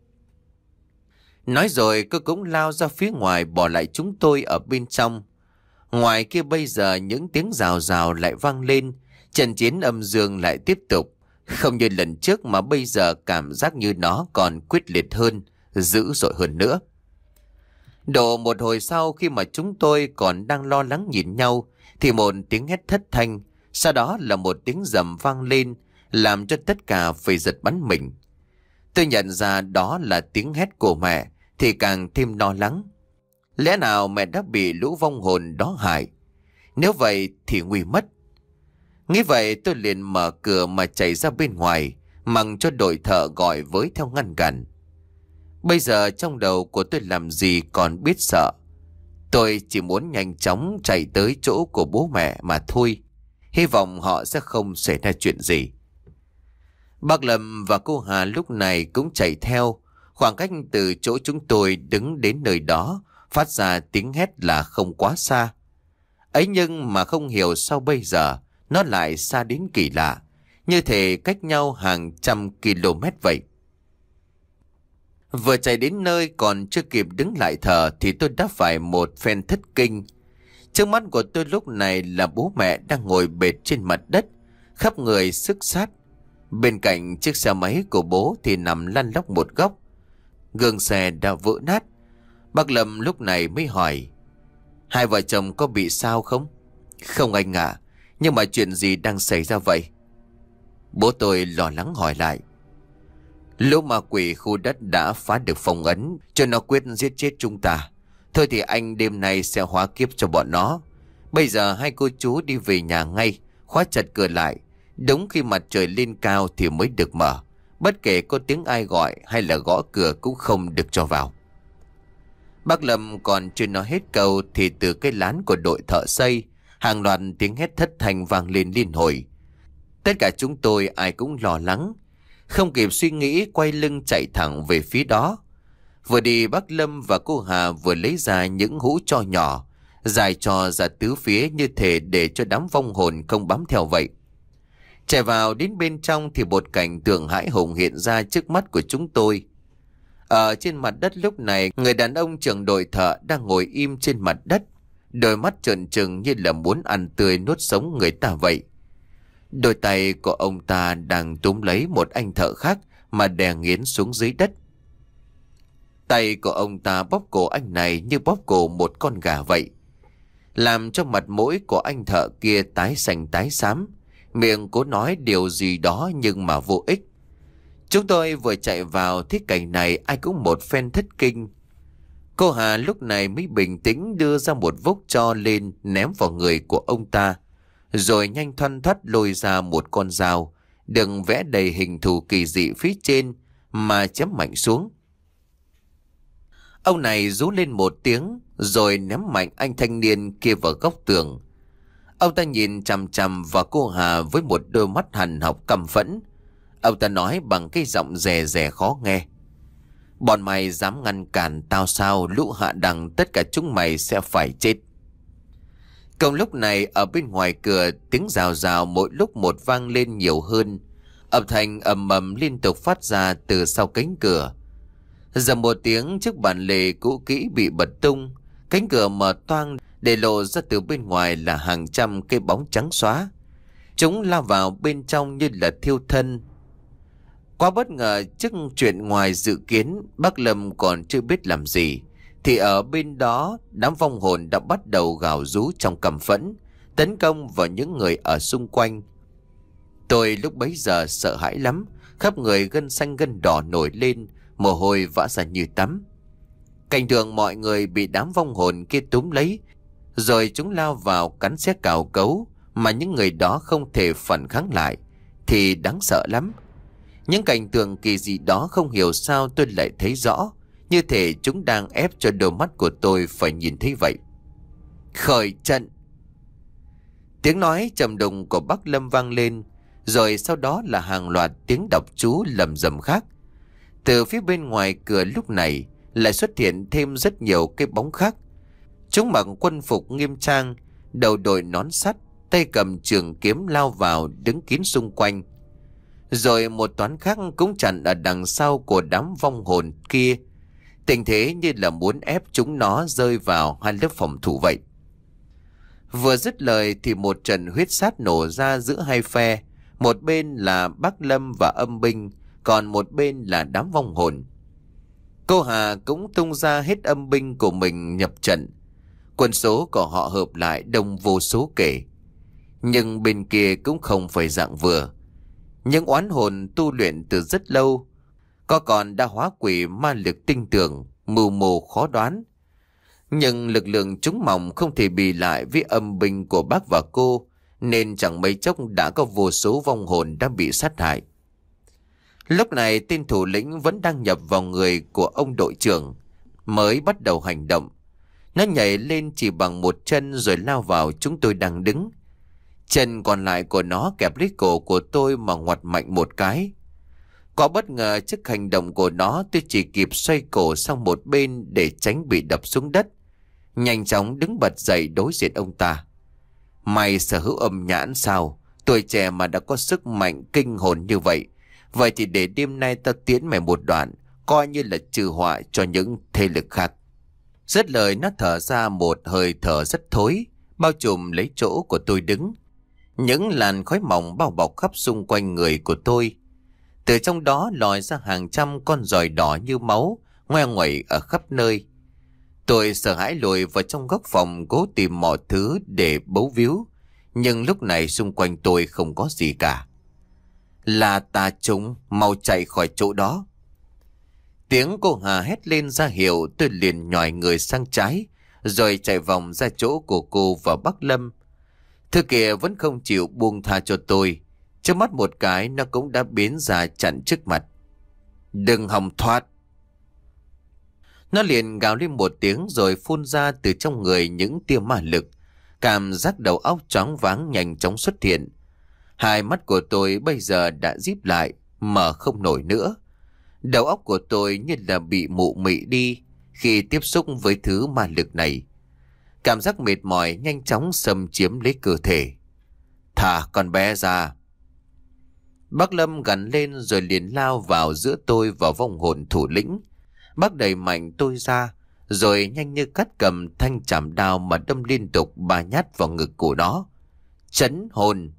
Nói rồi cô cũng lao ra phía ngoài bỏ lại chúng tôi ở bên trong. Ngoài kia bây giờ những tiếng rào rào lại vang lên. Trận chiến âm dương lại tiếp tục. Không như lần trước mà bây giờ cảm giác như nó còn quyết liệt hơn, dữ dội hơn nữa. Độ một hồi sau khi mà chúng tôi còn đang lo lắng nhìn nhau thì một tiếng hét thất thanh, sau đó là một tiếng rầm vang lên làm cho tất cả phải giật bắn mình. Tôi nhận ra đó là tiếng hét của mẹ thì càng thêm lo lắng. Lẽ nào mẹ đã bị lũ vong hồn đó hại? Nếu vậy thì nguy mất. Nghĩ vậy tôi liền mở cửa mà chạy ra bên ngoài, mặc cho đội thợ gọi với theo ngăn cản. Bây giờ trong đầu của tôi làm gì còn biết sợ. Tôi chỉ muốn nhanh chóng chạy tới chỗ của bố mẹ mà thôi. Hy vọng họ sẽ không xảy ra chuyện gì. Bác Lâm và cô Hà lúc này cũng chạy theo. Khoảng cách từ chỗ chúng tôi đứng đến nơi đó phát ra tiếng hét là không quá xa. Ấy nhưng mà không hiểu sao bây giờ nó lại xa đến kỳ lạ, như thể cách nhau hàng trăm km vậy. Vừa chạy đến nơi còn chưa kịp đứng lại thở thì tôi đã phải một phen thất kinh. Trước mắt của tôi lúc này là bố mẹ đang ngồi bệt trên mặt đất, khắp người xức xát. Bên cạnh chiếc xe máy của bố thì nằm lăn lóc một góc. Gương xe đã vỡ nát. Bác Lâm lúc này mới hỏi: hai vợ chồng có bị sao không? Không anh ạ. Nhưng mà chuyện gì đang xảy ra vậy? Bố tôi lo lắng hỏi lại. Lũ ma quỷ khu đất đã phá được phong ấn, cho nó quyết giết chết chúng ta. Thôi thì anh đêm nay sẽ hóa kiếp cho bọn nó. Bây giờ hai cô chú đi về nhà ngay, khóa chặt cửa lại. Đúng khi mặt trời lên cao thì mới được mở. Bất kể có tiếng ai gọi hay là gõ cửa cũng không được cho vào. Bác Lâm còn chưa nói hết câu thì từ cái lán của đội thợ xây, hàng loạt tiếng hét thất thanh vang lên liên hồi. Tất cả chúng tôi ai cũng lo lắng, không kịp suy nghĩ quay lưng chạy thẳng về phía đó. Vừa đi bác Lâm và cô Hà vừa lấy ra những hũ tro nhỏ, dài trò ra tứ phía như thể để cho đám vong hồn không bám theo vậy. Chạy vào đến bên trong thì một cảnh tượng hãi hùng hiện ra trước mắt của chúng tôi. Ở trên mặt đất lúc này, người đàn ông trưởng đội thợ đang ngồi im trên mặt đất, đôi mắt trợn trừng như là muốn ăn tươi nuốt sống người ta vậy. Đôi tay của ông ta đang túm lấy một anh thợ khác mà đè nghiến xuống dưới đất. Tay của ông ta bóp cổ anh này như bóp cổ một con gà vậy, làm cho mặt mũi của anh thợ kia tái xanh tái xám, miệng cố nói điều gì đó nhưng mà vô ích. Chúng tôi vừa chạy vào thấy cảnh này ai cũng một phen thất kinh. Cô Hà lúc này mới bình tĩnh đưa ra một vốc tro lên ném vào người của ông ta, rồi nhanh thoăn thoắt lôi ra một con dao đừng vẽ đầy hình thù kỳ dị phía trên mà chém mạnh xuống. Ông này rú lên một tiếng rồi ném mạnh anh thanh niên kia vào góc tường. Ông ta nhìn chằm chằm vào cô Hà với một đôi mắt hằn học căm phẫn. Ông ta nói bằng cái giọng rè rè khó nghe: "Bọn mày dám ngăn cản tao sao? Lũ hạ đẳng tất cả chúng mày sẽ phải chết." Cùng lúc này ở bên ngoài cửa, tiếng rào rào mỗi lúc một vang lên nhiều hơn. Âm thanh ầm ầm liên tục phát ra từ sau cánh cửa. Giờ một tiếng, chiếc bàn lề cũ kỹ bị bật tung, cánh cửa mở toang để lộ ra từ bên ngoài là hàng trăm cái bóng trắng xóa. Chúng lao vào bên trong như là thiêu thân. Quá bất ngờ trước chuyện ngoài dự kiến, bác Lâm còn chưa biết làm gì thì ở bên đó đám vong hồn đã bắt đầu gào rú trong căm phẫn, tấn công vào những người ở xung quanh. Tôi lúc bấy giờ sợ hãi lắm, khắp người gân xanh gân đỏ nổi lên, mồ hôi vã ra như tắm. Cảnh tượng mọi người bị đám vong hồn kia túm lấy, rồi chúng lao vào cắn xé cào cấu, mà những người đó không thể phản kháng lại thì đáng sợ lắm. Những cảnh tượng kỳ dị đó không hiểu sao tôi lại thấy rõ, như thể chúng đang ép cho đôi mắt của tôi phải nhìn thấy vậy. Khởi trận! Tiếng nói trầm đùng của bác Lâm vang lên, rồi sau đó là hàng loạt tiếng đọc chú lầm rầm khác. Từ phía bên ngoài cửa lúc này lại xuất hiện thêm rất nhiều cái bóng khác. Chúng mặc quân phục nghiêm trang, đầu đội nón sắt, tay cầm trường kiếm lao vào đứng kín xung quanh. Rồi một toán khác cũng chặn ở đằng sau của đám vong hồn kia, tình thế như là muốn ép chúng nó rơi vào hai lớp phòng thủ vậy. Vừa dứt lời thì một trận huyết sát nổ ra giữa hai phe, một bên là bác Lâm và âm binh, còn một bên là đám vong hồn. Cô Hà cũng tung ra hết âm binh của mình nhập trận. Quân số của họ hợp lại đông vô số kể. Nhưng bên kia cũng không phải dạng vừa. Những oán hồn tu luyện từ rất lâu, có còn đã hóa quỷ ma lực tinh tường, mưu mô khó đoán. Nhưng lực lượng chúng mỏng không thể bì lại với âm binh của bác và cô, nên chẳng mấy chốc đã có vô số vong hồn đã bị sát hại. Lúc này tên thủ lĩnh vẫn đang nhập vào người của ông đội trưởng, mới bắt đầu hành động. Nó nhảy lên chỉ bằng một chân rồi lao vào chúng tôi đang đứng. Chân còn lại của nó kẹp lấy cổ của tôi mà ngoặt mạnh một cái. Có bất ngờ trước hành động của nó, tôi chỉ kịp xoay cổ sang một bên để tránh bị đập xuống đất. Nhanh chóng đứng bật dậy đối diện ông ta. Mày sở hữu âm nhãn sao? Tuổi trẻ mà đã có sức mạnh kinh hồn như vậy. Vậy thì để đêm nay ta tiến mày một đoạn, coi như là trừ họa cho những thế lực khác. Dứt lời nó thở ra một hơi thở rất thối, bao trùm lấy chỗ của tôi đứng. Những làn khói mỏng bao bọc khắp xung quanh người của tôi. Từ trong đó lòi ra hàng trăm con giòi đỏ như máu, ngoe nguẩy ở khắp nơi. Tôi sợ hãi lùi vào trong góc phòng cố tìm mọi thứ để bấu víu. Nhưng lúc này xung quanh tôi không có gì cả. Là tà chúng, mau chạy khỏi chỗ đó. Tiếng cô Hà hét lên ra hiệu, tôi liền nhòi người sang trái, rồi chạy vòng ra chỗ của cô và bác Lâm. Thứ kia vẫn không chịu buông tha cho tôi. Trước mắt một cái nó cũng đã biến ra chặn trước mặt. Đừng hòng thoát. Nó liền gào lên một tiếng rồi phun ra từ trong người những tia ma lực. Cảm giác đầu óc choáng váng nhanh chóng xuất hiện. Hai mắt của tôi bây giờ đã díp lại, mở không nổi nữa. Đầu óc của tôi như là bị mụ mị đi khi tiếp xúc với thứ ma lực này. Cảm giác mệt mỏi nhanh chóng xâm chiếm lấy cơ thể. Thả con bé ra. Bác Lâm gằn lên rồi liền lao vào giữa tôi và vong hồn thủ lĩnh. Bác đẩy mạnh tôi ra, rồi nhanh như cắt cầm thanh chảm đao mà đâm liên tục ba nhát vào ngực của nó. Chấn hồn!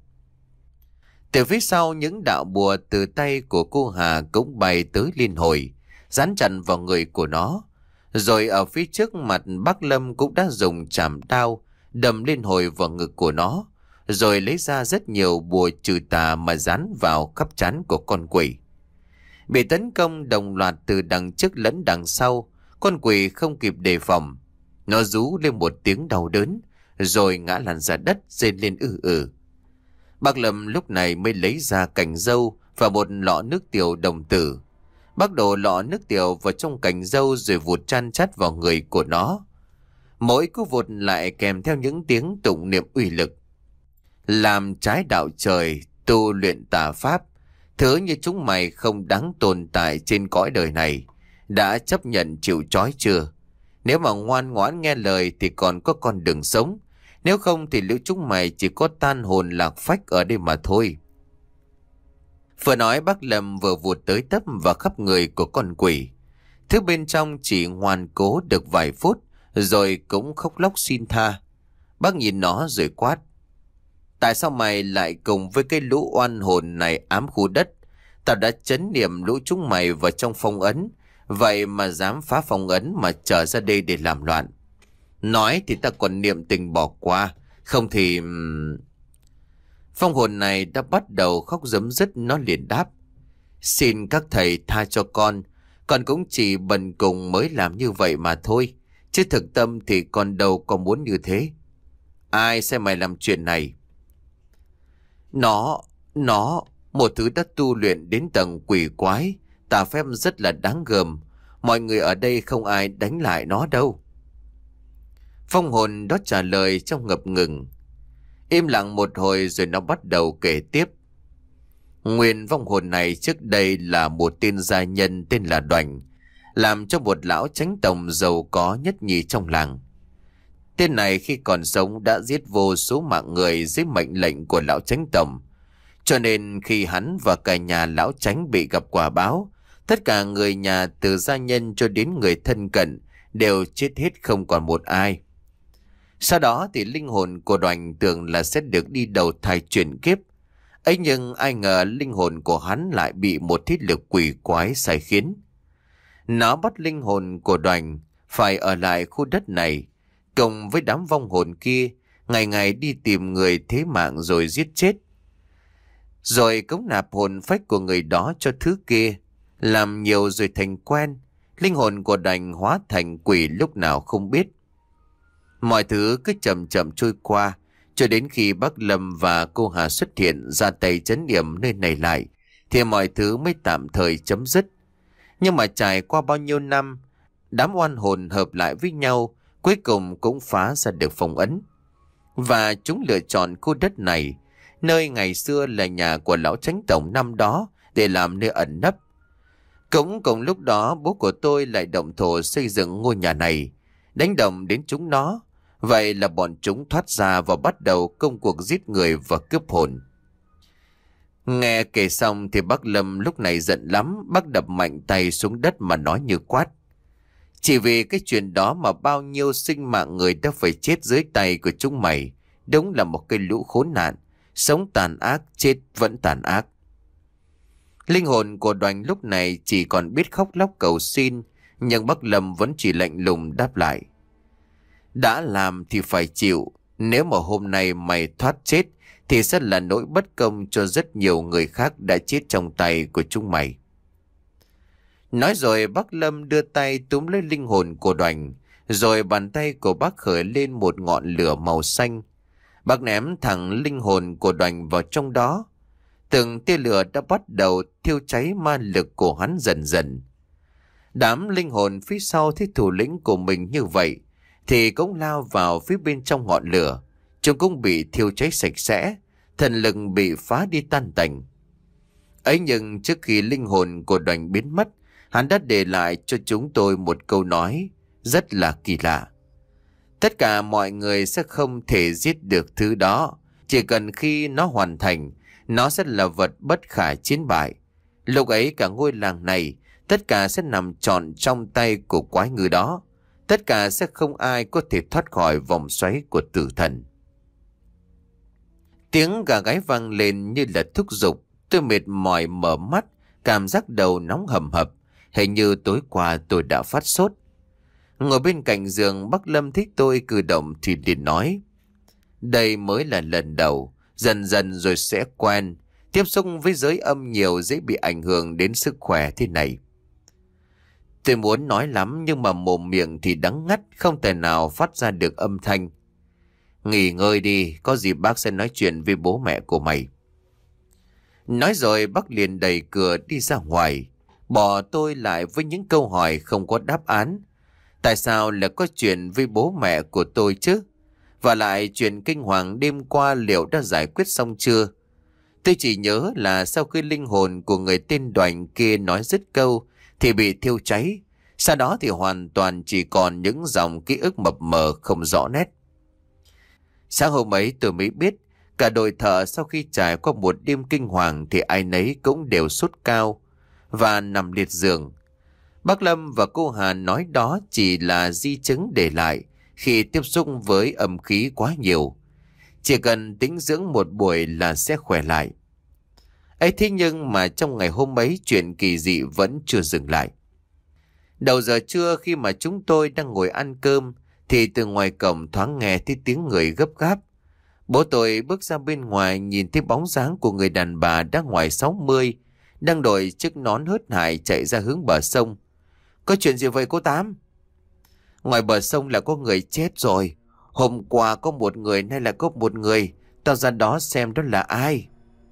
Từ phía sau, những đạo bùa từ tay của cô Hà cũng bay tới liên hồi, dán chặt vào người của nó. Rồi ở phía trước mặt bác Lâm cũng đã dùng chảm đao đâm liên hồi vào ngực của nó, rồi lấy ra rất nhiều bùa trừ tà mà dán vào khắp trán của con quỷ. Bị tấn công đồng loạt từ đằng trước lẫn đằng sau, con quỷ không kịp đề phòng. Nó rú lên một tiếng đau đớn, rồi ngã lăn ra đất rên lên ư ử. Bác Lâm lúc này mới lấy ra cành dâu và một lọ nước tiểu đồng tử. Bác đổ lọ nước tiểu vào trong cành dâu rồi vụt chan chát vào người của nó. Mỗi cú vụt lại kèm theo những tiếng tụng niệm uy lực. Làm trái đạo trời, tu luyện tà pháp, thứ như chúng mày không đáng tồn tại trên cõi đời này. Đã chấp nhận chịu trói chưa? Nếu mà ngoan ngoãn nghe lời thì còn có con đường sống. Nếu không thì lũ chúng mày chỉ có tan hồn lạc phách ở đây mà thôi. Vừa nói bác Lâm vừa vụt tới tấp vào khắp người của con quỷ. Thứ bên trong chỉ ngoan cố được vài phút rồi cũng khóc lóc xin tha. Bác nhìn nó rồi quát: tại sao mày lại cùng với cái lũ oan hồn này ám khu đất? Tao đã trấn niệm lũ chúng mày vào trong phong ấn, vậy mà dám phá phong ấn mà trở ra đây để làm loạn. Nói thì ta còn niệm tình bỏ qua, không thì... Phong hồn này đã bắt đầu khóc rấm rứt. Nó liền đáp: xin các thầy tha cho con. Con cũng chỉ bần cùng mới làm như vậy mà thôi, chứ thực tâm thì con đâu có muốn như thế. Ai sẽ mày làm chuyện này? Nó, nó, một thứ đã tu luyện đến tầng quỷ quái, tà phép rất là đáng gờm. Mọi người ở đây không ai đánh lại nó đâu. Phong hồn đó trả lời trong ngập ngừng. Im lặng một hồi rồi nó bắt đầu kể tiếp. Nguyên vong hồn này trước đây là một tên gia nhân tên là Đoành, làm cho một lão chánh tổng giàu có nhất nhì trong làng. Tên này khi còn sống đã giết vô số mạng người dưới mệnh lệnh của lão chánh tổng. Cho nên khi hắn và cả nhà lão chánh bị gặp quả báo, tất cả người nhà từ gia nhân cho đến người thân cận đều chết hết không còn một ai. Sau đó thì linh hồn của Đoành tưởng là sẽ được đi đầu thai chuyển kiếp. Ấy nhưng ai ngờ linh hồn của hắn lại bị một thiết lực quỷ quái sai khiến. Nó bắt linh hồn của Đoành phải ở lại khu đất này, cùng với đám vong hồn kia, ngày ngày đi tìm người thế mạng rồi giết chết. Rồi cống nạp hồn phách của người đó cho thứ kia, làm nhiều rồi thành quen. Linh hồn của Đoành hóa thành quỷ lúc nào không biết. Mọi thứ cứ chậm chậm trôi qua, cho đến khi bác Lâm và cô Hà xuất hiện ra tay trấn yểm nơi này lại, thì mọi thứ mới tạm thời chấm dứt. Nhưng mà trải qua bao nhiêu năm, đám oan hồn hợp lại với nhau, cuối cùng cũng phá ra được phong ấn. Và chúng lựa chọn khu đất này, nơi ngày xưa là nhà của lão chánh tổng năm đó, để làm nơi ẩn nấp. Cũng cùng lúc đó bố của tôi lại động thổ xây dựng ngôi nhà này, đánh động đến chúng nó. Vậy là bọn chúng thoát ra và bắt đầu công cuộc giết người và cướp hồn. Nghe kể xong thì bác Lâm lúc này giận lắm. Bác đập mạnh tay xuống đất mà nói như quát: chỉ vì cái chuyện đó mà bao nhiêu sinh mạng người đã phải chết dưới tay của chúng mày. Đúng là một cái lũ khốn nạn, sống tàn ác, chết vẫn tàn ác. Linh hồn của Đoành lúc này chỉ còn biết khóc lóc cầu xin, nhưng bác Lâm vẫn chỉ lạnh lùng đáp lại: đã làm thì phải chịu. Nếu mà hôm nay mày thoát chết thì sẽ là nỗi bất công cho rất nhiều người khác đã chết trong tay của chúng mày. Nói rồi bác Lâm đưa tay túm lấy linh hồn của Đoành, rồi bàn tay của bác khởi lên một ngọn lửa màu xanh. Bác ném thẳng linh hồn của Đoành vào trong đó. Từng tia lửa đã bắt đầu thiêu cháy ma lực của hắn dần dần. Đám linh hồn phía sau thấy thủ lĩnh của mình như vậy thì cũng lao vào phía bên trong ngọn lửa. Chúng cũng bị thiêu cháy sạch sẽ, thần lực bị phá đi tan tành. Ấy nhưng trước khi linh hồn của Đoành biến mất, hắn đã để lại cho chúng tôi một câu nói rất là kỳ lạ: tất cả mọi người sẽ không thể giết được thứ đó, chỉ cần khi nó hoàn thành, nó sẽ là vật bất khả chiến bại. Lúc ấy cả ngôi làng này, Tất cả sẽ nằm trọn trong tay của quái ngư đó. Tất cả sẽ không ai có thể thoát khỏi vòng xoáy của tử thần. Tiếng gà gáy vang lên như là thúc giục. Tôi mệt mỏi mở mắt, cảm giác đầu nóng hầm hập. Hình như tối qua tôi đã phát sốt. Ngồi bên cạnh giường, bác Lâm thích tôi cử động thì liền nói. Đây mới là lần đầu, dần dần rồi sẽ quen. Tiếp xúc với giới âm nhiều dễ bị ảnh hưởng đến sức khỏe thế này. Tôi muốn nói lắm nhưng mà mồm miệng thì đắng ngắt, không thể nào phát ra được âm thanh. Nghỉ ngơi đi, có gì bác sẽ nói chuyện với bố mẹ của mày. Nói rồi bác liền đẩy cửa đi ra ngoài, bỏ tôi lại với những câu hỏi không có đáp án. Tại sao lại có chuyện với bố mẹ của tôi chứ? Và lại chuyện kinh hoàng đêm qua liệu đã giải quyết xong chưa? Tôi chỉ nhớ là sau khi linh hồn của người tên Đoành kia nói dứt câu thì bị thiêu cháy. Sau đó thì hoàn toàn chỉ còn những dòng ký ức mập mờ không rõ nét. Sáng hôm ấy tôi mới biết cả đội thợ sau khi trải qua một đêm kinh hoàng thì ai nấy cũng đều sốt cao và nằm liệt giường. Bác Lâm và cô Hà nói đó chỉ là di chứng để lại khi tiếp xúc với âm khí quá nhiều. Chỉ cần tĩnh dưỡng một buổi là sẽ khỏe lại. Ấy thế nhưng mà trong ngày hôm ấy chuyện kỳ dị vẫn chưa dừng lại. Đầu giờ trưa khi mà chúng tôi đang ngồi ăn cơm thì từ ngoài cổng thoáng nghe thấy tiếng người gấp gáp. Bố tôi bước ra bên ngoài nhìn thấy bóng dáng của người đàn bà đã ngoài sáu mươi, đang đội chiếc nón hớt hải chạy ra hướng bờ sông. Có chuyện gì vậy cô Tám? Ngoài bờ sông là có người chết rồi. Hôm qua có một người, nay là có một người. Tao ra đó xem đó là ai.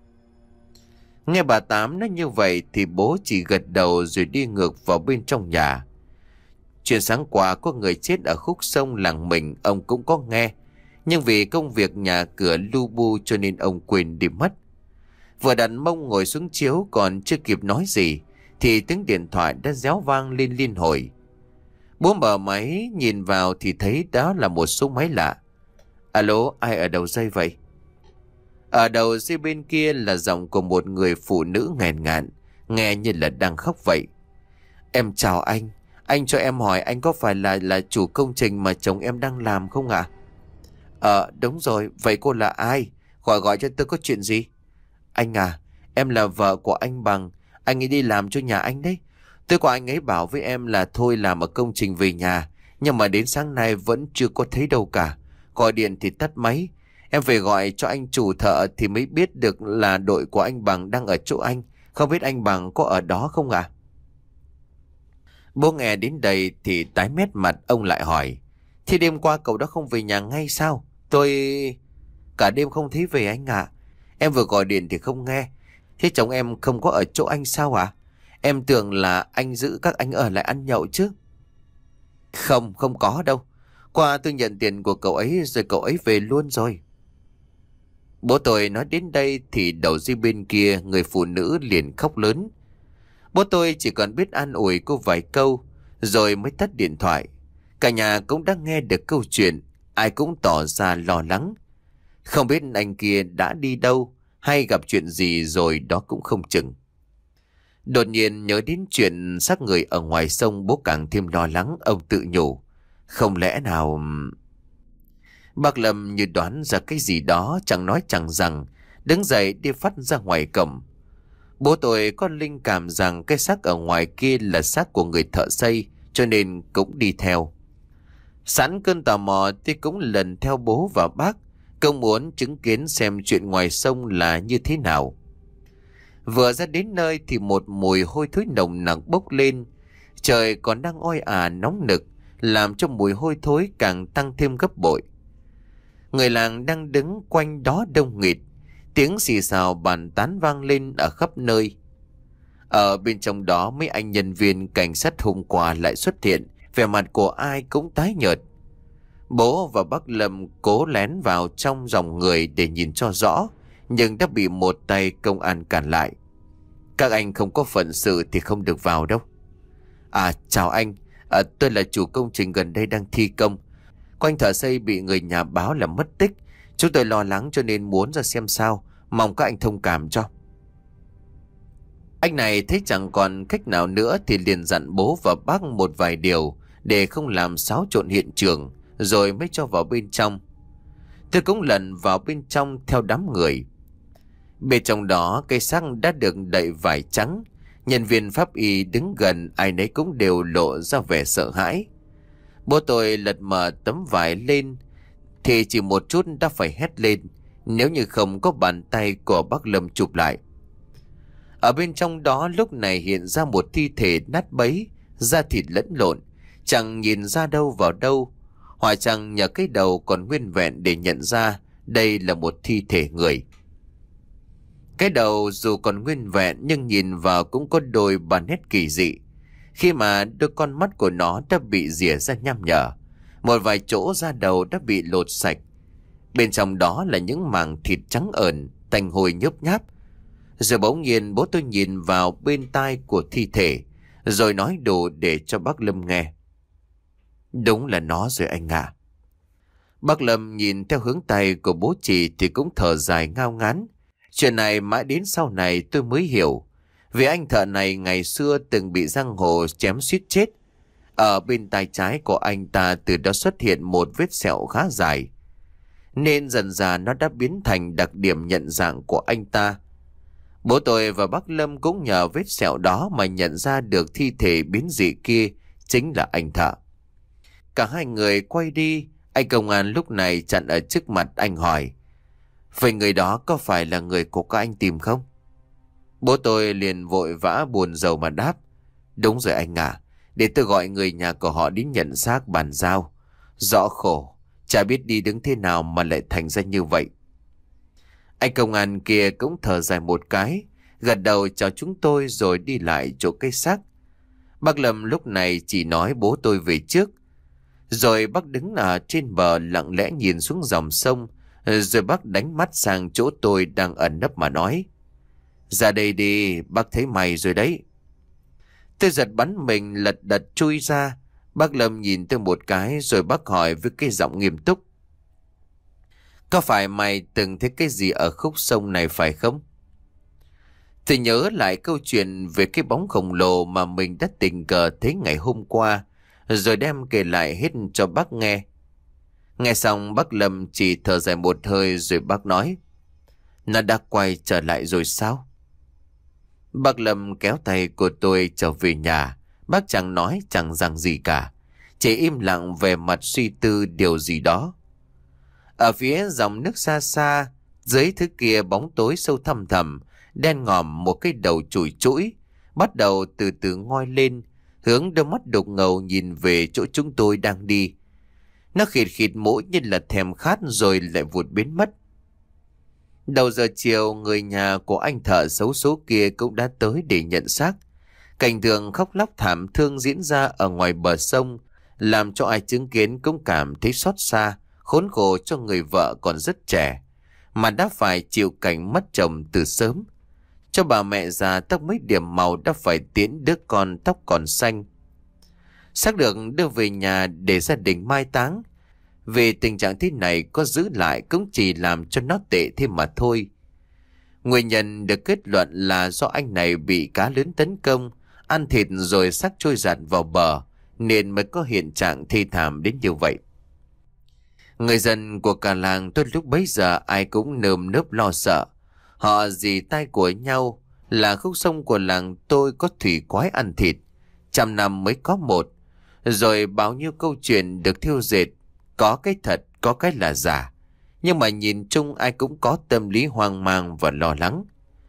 Nghe bà Tám nói như vậy thì bố chỉ gật đầu rồi đi ngược vào bên trong nhà. Chuyện sáng qua có người chết ở khúc sông làng mình ông cũng có nghe. Nhưng vì công việc nhà cửa lu bu cho nên ông quên đi mất. Vừa đặt mông ngồi xuống chiếu còn chưa kịp nói gì thì tiếng điện thoại đã réo vang lên liên hồi. Bố mở máy nhìn vào thì thấy đó là một số máy lạ. Alo, ai ở đầu dây vậy? Ở đầu dây bên kia là giọng của một người phụ nữ nghẹn ngạn, nghe như là đang khóc vậy. Em chào anh, anh cho em hỏi anh có phải là là chủ công trình mà chồng em đang làm không ạ? Ờ, đúng rồi, vậy cô là ai? Gọi gọi cho tôi có chuyện gì? Anh à, em là vợ của anh Bằng, anh ấy đi làm cho nhà anh đấy. Tôi qua anh ấy bảo với em là thôi làm ở công trình về nhà, nhưng mà đến sáng nay vẫn chưa có thấy đâu cả. Gọi điện thì tắt máy. Em về gọi cho anh chủ thợ thì mới biết được là đội của anh Bằng đang ở chỗ anh. Không biết anh Bằng có ở đó không ạ? Bố nghe đến đây thì tái mét mặt, ông lại hỏi. Thì đêm qua cậu đó không về nhà ngay sao? Tôi... Cả đêm không thấy về anh ạ. Em vừa gọi điện thì không nghe. Thế chồng em không có ở chỗ anh sao ạ? Em tưởng là anh giữ các anh ở lại ăn nhậu chứ. Không, không có đâu. Qua tôi nhận tiền của cậu ấy rồi cậu ấy về luôn rồi. Bố tôi nói đến đây thì đầu dây bên kia người phụ nữ liền khóc lớn. Bố tôi chỉ còn biết an ủi cô vài câu rồi mới tắt điện thoại. Cả nhà cũng đã nghe được câu chuyện, ai cũng tỏ ra lo lắng. Không biết anh kia đã đi đâu hay gặp chuyện gì rồi đó cũng không chừng. Đột nhiên nhớ đến chuyện xác người ở ngoài sông, bố càng thêm lo lắng, ông tự nhủ. Không lẽ nào... Bác Lâm như đoán ra cái gì đó, chẳng nói chẳng rằng, đứng dậy đi phát ra ngoài cổng. Bố tôi có linh cảm rằng cái xác ở ngoài kia là xác của người thợ xây, cho nên cũng đi theo. Sẵn cơn tò mò thì cũng lần theo bố và bác, không muốn chứng kiến xem chuyện ngoài sông là như thế nào. Vừa ra đến nơi thì một mùi hôi thối nồng nặc bốc lên. Trời còn đang oi ả nóng nực, làm cho mùi hôi thối càng tăng thêm gấp bội. Người làng đang đứng quanh đó đông nghịt, tiếng xì xào bàn tán vang lên ở khắp nơi. Ở bên trong đó mấy anh nhân viên cảnh sát hôm qua lại xuất hiện, vẻ mặt của ai cũng tái nhợt. Bố và bác Lâm cố lén vào trong dòng người để nhìn cho rõ, nhưng đã bị một tay công an cản lại. Các anh không có phận sự thì không được vào đâu. À chào anh, à, tôi là chủ công trình gần đây đang thi công. Có anh thợ xây bị người nhà báo là mất tích. Chúng tôi lo lắng cho nên muốn ra xem sao, mong các anh thông cảm cho. Anh này thấy chẳng còn cách nào nữa thì liền dặn bố và bác một vài điều để không làm xáo trộn hiện trường, rồi mới cho vào bên trong. Tôi cũng lần vào bên trong theo đám người. Bên trong đó cây xác đã được đậy vải trắng. Nhân viên pháp y đứng gần ai nấy cũng đều lộ ra vẻ sợ hãi. Bố tôi lật mở tấm vải lên thì chỉ một chút đã phải hét lên, nếu như không có bàn tay của bác Lâm chụp lại. Ở bên trong đó lúc này hiện ra một thi thể nát bấy, da thịt lẫn lộn, chẳng nhìn ra đâu vào đâu. Hòa chẳng nhờ cái đầu còn nguyên vẹn để nhận ra đây là một thi thể người. Cái đầu dù còn nguyên vẹn nhưng nhìn vào cũng có đôi ba nét kỳ dị, khi mà đôi con mắt của nó đã bị rỉa ra nham nhở, một vài chỗ da đầu đã bị lột sạch. Bên trong đó là những mảng thịt trắng ẩn, tanh hôi nhớp nháp. Rồi bỗng nhiên bố tôi nhìn vào bên tai của thi thể, rồi nói đủ để cho bác Lâm nghe. Đúng là nó rồi anh ạ. Bác Lâm nhìn theo hướng tay của bố chỉ thì cũng thở dài ngao ngán. Chuyện này mãi đến sau này tôi mới hiểu. Vì anh thợ này ngày xưa từng bị giang hồ chém suýt chết. Ở bên tay trái của anh ta từ đó xuất hiện một vết sẹo khá dài, nên dần dà nó đã biến thành đặc điểm nhận dạng của anh ta. Bố tôi và bác Lâm cũng nhờ vết sẹo đó mà nhận ra được thi thể biến dị kia chính là anh thợ. Cả hai người quay đi. Anh công an lúc này chặn ở trước mặt anh hỏi: vậy người đó có phải là người của các anh tìm không? Bố tôi liền vội vã buồn rầu mà đáp: đúng rồi anh à, để tôi gọi người nhà của họ đến nhận xác bàn giao. Rõ khổ, chả biết đi đứng thế nào mà lại thành ra như vậy. Anh công an kia cũng thở dài một cái, gật đầu chào chúng tôi rồi đi lại chỗ cây xác. Bác Lâm lúc này chỉ nói bố tôi về trước. Rồi bác đứng ở trên bờ lặng lẽ nhìn xuống dòng sông. Rồi bác đánh mắt sang chỗ tôi đang ẩn nấp mà nói: ra đây đi, bác thấy mày rồi đấy. Tôi giật bắn mình lật đật chui ra. Bác Lâm nhìn tôi một cái rồi bác hỏi với cái giọng nghiêm túc: có phải mày từng thấy cái gì ở khúc sông này phải không? Tôi nhớ lại câu chuyện về cái bóng khổng lồ mà mình đã tình cờ thấy ngày hôm qua, rồi đem kể lại hết cho bác nghe. Nghe xong bác Lâm chỉ thở dài một hơi rồi bác nói: nó đã quay trở lại rồi sao? Bác Lâm kéo tay của tôi trở về nhà. Bác chẳng nói chẳng rằng gì cả, chỉ im lặng về mặt suy tư điều gì đó. Ở phía dòng nước xa xa, dưới thứ kia bóng tối sâu thăm thẳm, đen ngòm một cái đầu chùi chũi, bắt đầu từ từ ngoi lên, hướng đôi mắt đục ngầu nhìn về chỗ chúng tôi đang đi. Nó khịt khịt mũi như là thèm khát rồi lại vụt biến mất. Đầu giờ chiều, người nhà của anh thợ xấu số kia cũng đã tới để nhận xác. Cảnh tượng khóc lóc thảm thương diễn ra ở ngoài bờ sông, làm cho ai chứng kiến cũng cảm thấy xót xa, khốn khổ cho người vợ còn rất trẻ, mà đã phải chịu cảnh mất chồng từ sớm. Cho bà mẹ già tóc mấy điểm màu đã phải tiễn đứa con tóc còn xanh. Xác được đưa về nhà để gia đình mai táng. Vì tình trạng thế này có giữ lại cũng chỉ làm cho nó tệ thêm mà thôi. Nguyên nhân được kết luận là do anh này bị cá lớn tấn công, ăn thịt rồi xác trôi giạt vào bờ, nên mới có hiện trạng thê thảm đến như vậy. Người dân của cả làng tôi lúc bấy giờ ai cũng nơm nớp lo sợ. Họ dì tai của nhau là khúc sông của làng tôi có thủy quái ăn thịt, trăm năm mới có một. Rồi bao nhiêu câu chuyện được thiêu dệt, có cái thật, có cái là giả. Nhưng mà nhìn chung ai cũng có tâm lý hoang mang và lo lắng.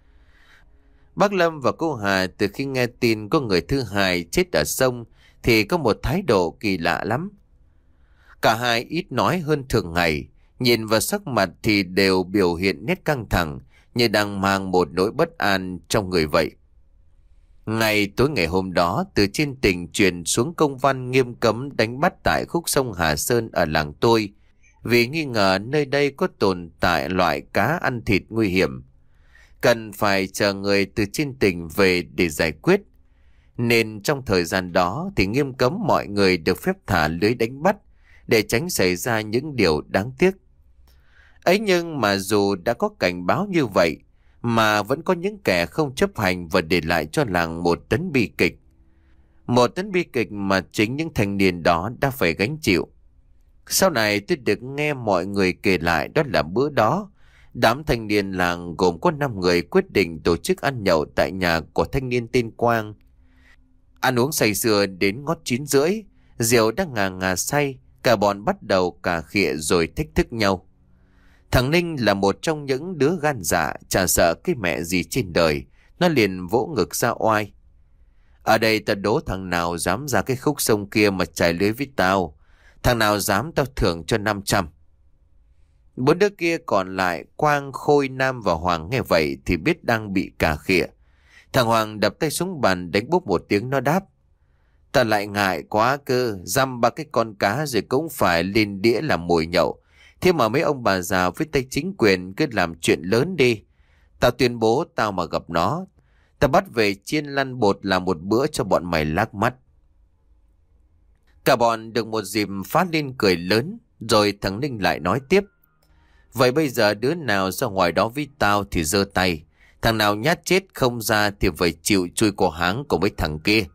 Bác Lâm và cô Hà từ khi nghe tin có người thứ hai chết ở sông thì có một thái độ kỳ lạ lắm. Cả hai ít nói hơn thường ngày, nhìn vào sắc mặt thì đều biểu hiện nét căng thẳng, như đang mang một nỗi bất an trong người vậy. Ngày tối ngày hôm đó, từ trên tỉnh truyền xuống công văn nghiêm cấm đánh bắt tại khúc sông Hà Sơn ở làng tôi, vì nghi ngờ nơi đây có tồn tại loại cá ăn thịt nguy hiểm. Cần phải chờ người từ trên tỉnh về để giải quyết. Nên trong thời gian đó thì nghiêm cấm mọi người được phép thả lưới đánh bắt để tránh xảy ra những điều đáng tiếc. Ấy nhưng mà dù đã có cảnh báo như vậy, mà vẫn có những kẻ không chấp hành và để lại cho làng một tấn bi kịch. Một tấn bi kịch mà chính những thanh niên đó đã phải gánh chịu. Sau này tôi được nghe mọi người kể lại, đó là bữa đó, đám thanh niên làng gồm có năm người quyết định tổ chức ăn nhậu tại nhà của thanh niên tên Quang. Ăn uống say sưa đến ngót chín rưỡi, rượu đang ngà ngà say, cả bọn bắt đầu cà khịa rồi thách thức nhau. Thằng Ninh là một trong những đứa gan dạ, chả sợ cái mẹ gì trên đời, nó liền vỗ ngực ra oai. Ở đây tao đố thằng nào dám ra cái khúc sông kia mà chài lưới với tao. Thằng nào dám tao thưởng cho năm trăm. Bốn đứa kia còn lại, Quang, Khôi, Nam và Hoàng nghe vậy thì biết đang bị cà khịa. Thằng Hoàng đập tay xuống bàn đánh bốp một tiếng, nó đáp. Ta lại ngại quá cơ, dăm ba cái con cá rồi cũng phải lên đĩa làm mồi nhậu. Thế mà mấy ông bà già với tay chính quyền cứ làm chuyện lớn đi. Tao tuyên bố tao mà gặp nó, tao bắt về chiên lăn bột làm một bữa cho bọn mày lác mắt. Cả bọn được một dịp phát lên cười lớn, rồi thằng Ninh lại nói tiếp. Vậy bây giờ đứa nào ra ngoài đó với tao thì giơ tay. Thằng nào nhát chết không ra thì phải chịu chui cổ háng của mấy thằng kia.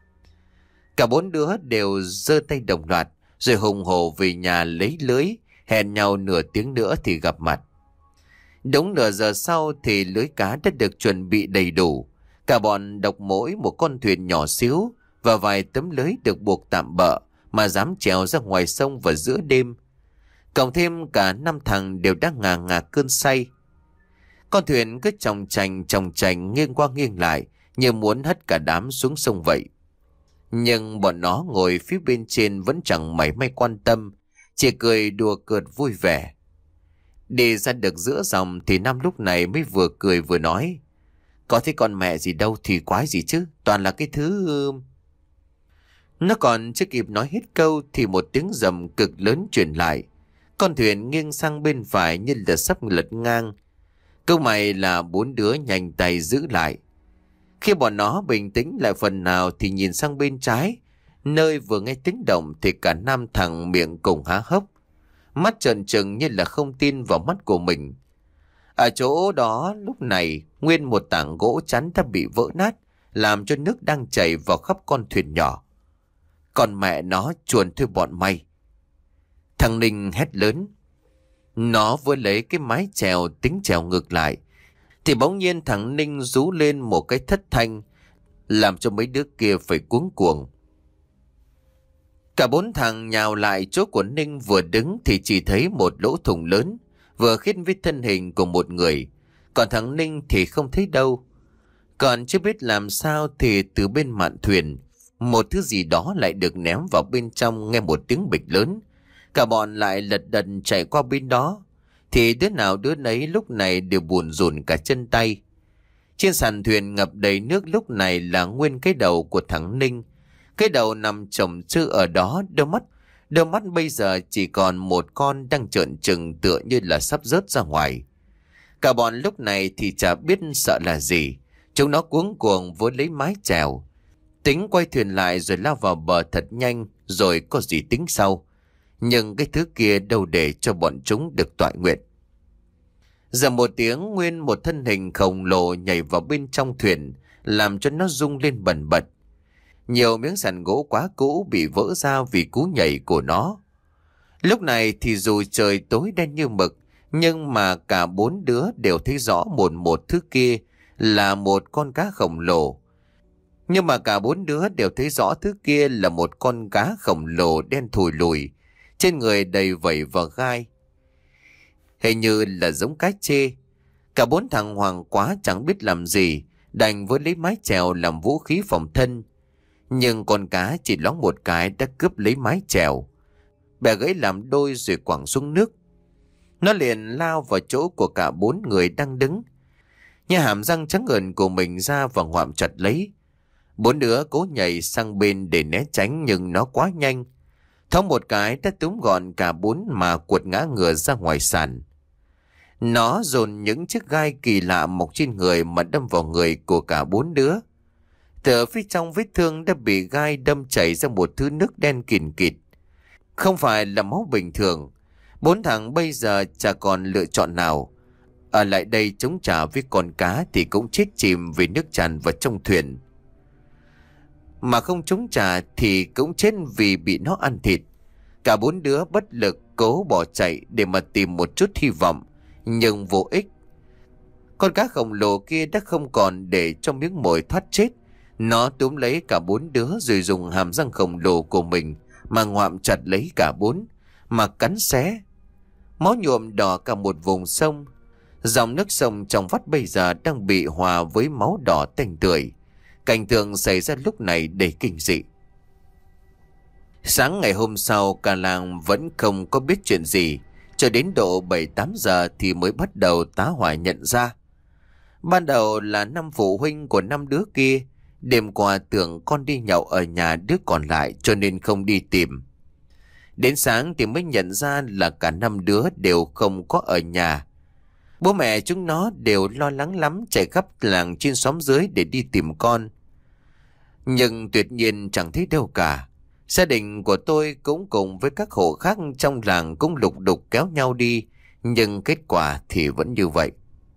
Cả bốn đứa đều giơ tay đồng loạt, rồi hùng hổ về nhà lấy lưới, hẹn nhau nửa tiếng nữa thì gặp mặt. Đúng nửa giờ sau thì lưới cá đã được chuẩn bị đầy đủ. Cả bọn độc mỗi một con thuyền nhỏ xíu và vài tấm lưới được buộc tạm bợ mà dám trèo ra ngoài sông vào giữa đêm. Cộng thêm cả năm thằng đều đang ngà ngà cơn say. Con thuyền cứ chòng chành chòng chành nghiêng qua nghiêng lại như muốn hất cả đám xuống sông vậy. Nhưng bọn nó ngồi phía bên trên vẫn chẳng mảy may quan tâm, chỉ cười đùa cợt vui vẻ. Đi ra được giữa dòng thì Nam lúc này mới vừa cười vừa nói. Có thấy con mẹ gì đâu thì quái gì chứ, toàn là cái thứ... Nó còn chưa kịp nói hết câu thì một tiếng rầm cực lớn truyền lại. Con thuyền nghiêng sang bên phải như là sắp lật ngang. Câu mày là bốn đứa nhanh tay giữ lại. Khi bọn nó bình tĩnh lại phần nào thì nhìn sang bên trái, nơi vừa nghe tiếng động thì cả năm thằng miệng cùng há hốc, mắt trợn trừng như là không tin vào mắt của mình. Ở chỗ đó lúc này nguyên một tảng gỗ chắn đã bị vỡ nát, làm cho nước đang chảy vào khắp con thuyền nhỏ. Còn mẹ nó chuồn thôi bọn mày. Thằng Ninh hét lớn. Nó vừa lấy cái mái chèo tính chèo ngược lại thì bỗng nhiên thằng Ninh rú lên một cái thất thanh, làm cho mấy đứa kia phải cuống cuồng. Cả bốn thằng nhào lại chỗ của Ninh vừa đứng thì chỉ thấy một lỗ thủng lớn vừa khít với thân hình của một người, còn thằng Ninh thì không thấy đâu. Còn chưa biết làm sao thì từ bên mạn thuyền một thứ gì đó lại được ném vào bên trong, nghe một tiếng bịch lớn. Cả bọn lại lật đật chạy qua bên đó, thì đứa nào đứa nấy lúc này đều buồn rùn cả chân tay. Trên sàn thuyền ngập đầy nước lúc này là nguyên cái đầu của thằng Ninh. Cái đầu nằm chồng chư ở đó, đôi mắt đôi mắt bây giờ chỉ còn một con đang trợn trừng tựa như là sắp rớt ra ngoài. Cả bọn lúc này thì chả biết sợ là gì. Chúng nó cuống cuồng với lấy mái chèo, tính quay thuyền lại rồi lao vào bờ thật nhanh, rồi có gì tính sau. Nhưng cái thứ kia đâu để cho bọn chúng được toại nguyện. Giờ một tiếng, nguyên một thân hình khổng lồ nhảy vào bên trong thuyền, làm cho nó rung lên bần bật. Nhiều miếng sàn gỗ quá cũ bị vỡ ra vì cú nhảy của nó. Lúc này thì dù trời tối đen như mực, nhưng mà cả bốn đứa đều thấy rõ một một thứ kia là một con cá khổng lồ. Nhưng mà cả bốn đứa đều thấy rõ thứ kia là một con cá khổng lồ đen thùi lùi, trên người đầy vảy và gai, hình như là giống cá chê. Cả bốn thằng hoảng quá chẳng biết làm gì, đành với lấy mái chèo làm vũ khí phòng thân. Nhưng con cá chỉ loáng một cái đã cướp lấy mái chèo, bè gãy làm đôi rồi quẳng xuống nước. Nó liền lao vào chỗ của cả bốn người đang đứng, nhà hàm răng trắng ngần của mình ra và ngoạm chặt lấy. Bốn đứa cố nhảy sang bên để né tránh nhưng nó quá nhanh, thoáng một cái đã túm gọn cả bốn mà quật ngã ngửa ra ngoài sàn. Nó dồn những chiếc gai kỳ lạ mọc trên người mà đâm vào người của cả bốn đứa. Từ phía trong vết thương đã bị gai đâm chảy ra một thứ nước đen kìn kịt. Không phải là máu bình thường. Bốn thằng bây giờ chả còn lựa chọn nào. Ở lại đây chống trả với con cá thì cũng chết chìm vì nước tràn vào trong thuyền. Mà không chống trả thì cũng chết vì bị nó ăn thịt. Cả bốn đứa bất lực cố bỏ chạy để mà tìm một chút hy vọng, nhưng vô ích. Con cá khổng lồ kia đã không còn để cho miếng mồi thoát chết. Nó túm lấy cả bốn đứa rồi dùng hàm răng khổng lồ của mình mà ngoạm chặt lấy cả bốn, mà cắn xé. Máu nhuộm đỏ cả một vùng sông. Dòng nước sông trong vắt bây giờ đang bị hòa với máu đỏ tanh tưởi. Cảnh tượng xảy ra lúc này đầy kinh dị. Sáng ngày hôm sau, cả làng vẫn không có biết chuyện gì. Cho đến độ bảy tám giờ thì mới bắt đầu tá hỏa nhận ra. Ban đầu là năm phụ huynh của năm đứa kia. Đêm qua tưởng con đi nhậu ở nhà đứa còn lại cho nên không đi tìm. Đến sáng thì mới nhận ra là cả năm đứa đều không có ở nhà. Bố mẹ chúng nó đều lo lắng lắm, chạy khắp làng trên xóm dưới để đi tìm con. Nhưng tuyệt nhiên chẳng thấy đâu cả. Gia đình của tôi cũng cùng với các hộ khác trong làng cũng lục đục kéo nhau đi, nhưng kết quả thì vẫn như vậy.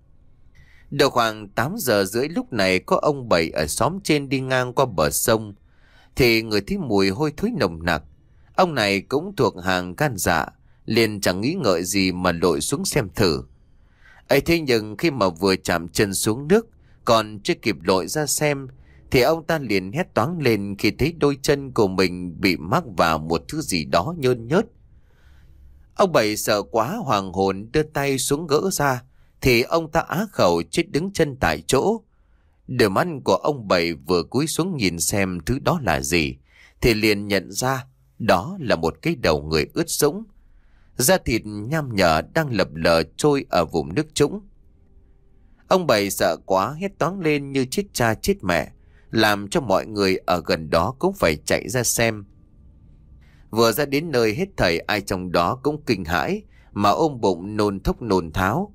Đầu khoảng tám giờ rưỡi lúc này có ông Bảy ở xóm trên đi ngang qua bờ sông, thì người thấy mùi hôi thối nồng nặc. Ông này cũng thuộc hàng gan dạ, liền chẳng nghĩ ngợi gì mà lội xuống xem thử. Ấy thế nhưng khi mà vừa chạm chân xuống nước, còn chưa kịp lội ra xem, thì ông ta liền hét toáng lên khi thấy đôi chân của mình bị mắc vào một thứ gì đó nhơn nhớt. Ông Bảy sợ quá hoàng hồn đưa tay xuống gỡ ra, thì ông ta á khẩu chết đứng chân tại chỗ. Đôi mắt của ông Bảy vừa cúi xuống nhìn xem thứ đó là gì, thì liền nhận ra đó là một cái đầu người ướt sũng. Da thịt nham nhở đang lập lờ trôi ở vùng nước trũng. Ông Bảy sợ quá hét toáng lên như chết cha chết mẹ, làm cho mọi người ở gần đó cũng phải chạy ra xem. Vừa ra đến nơi hết thảy ai trong đó cũng kinh hãi mà ôm bụng nôn thốc nôn tháo.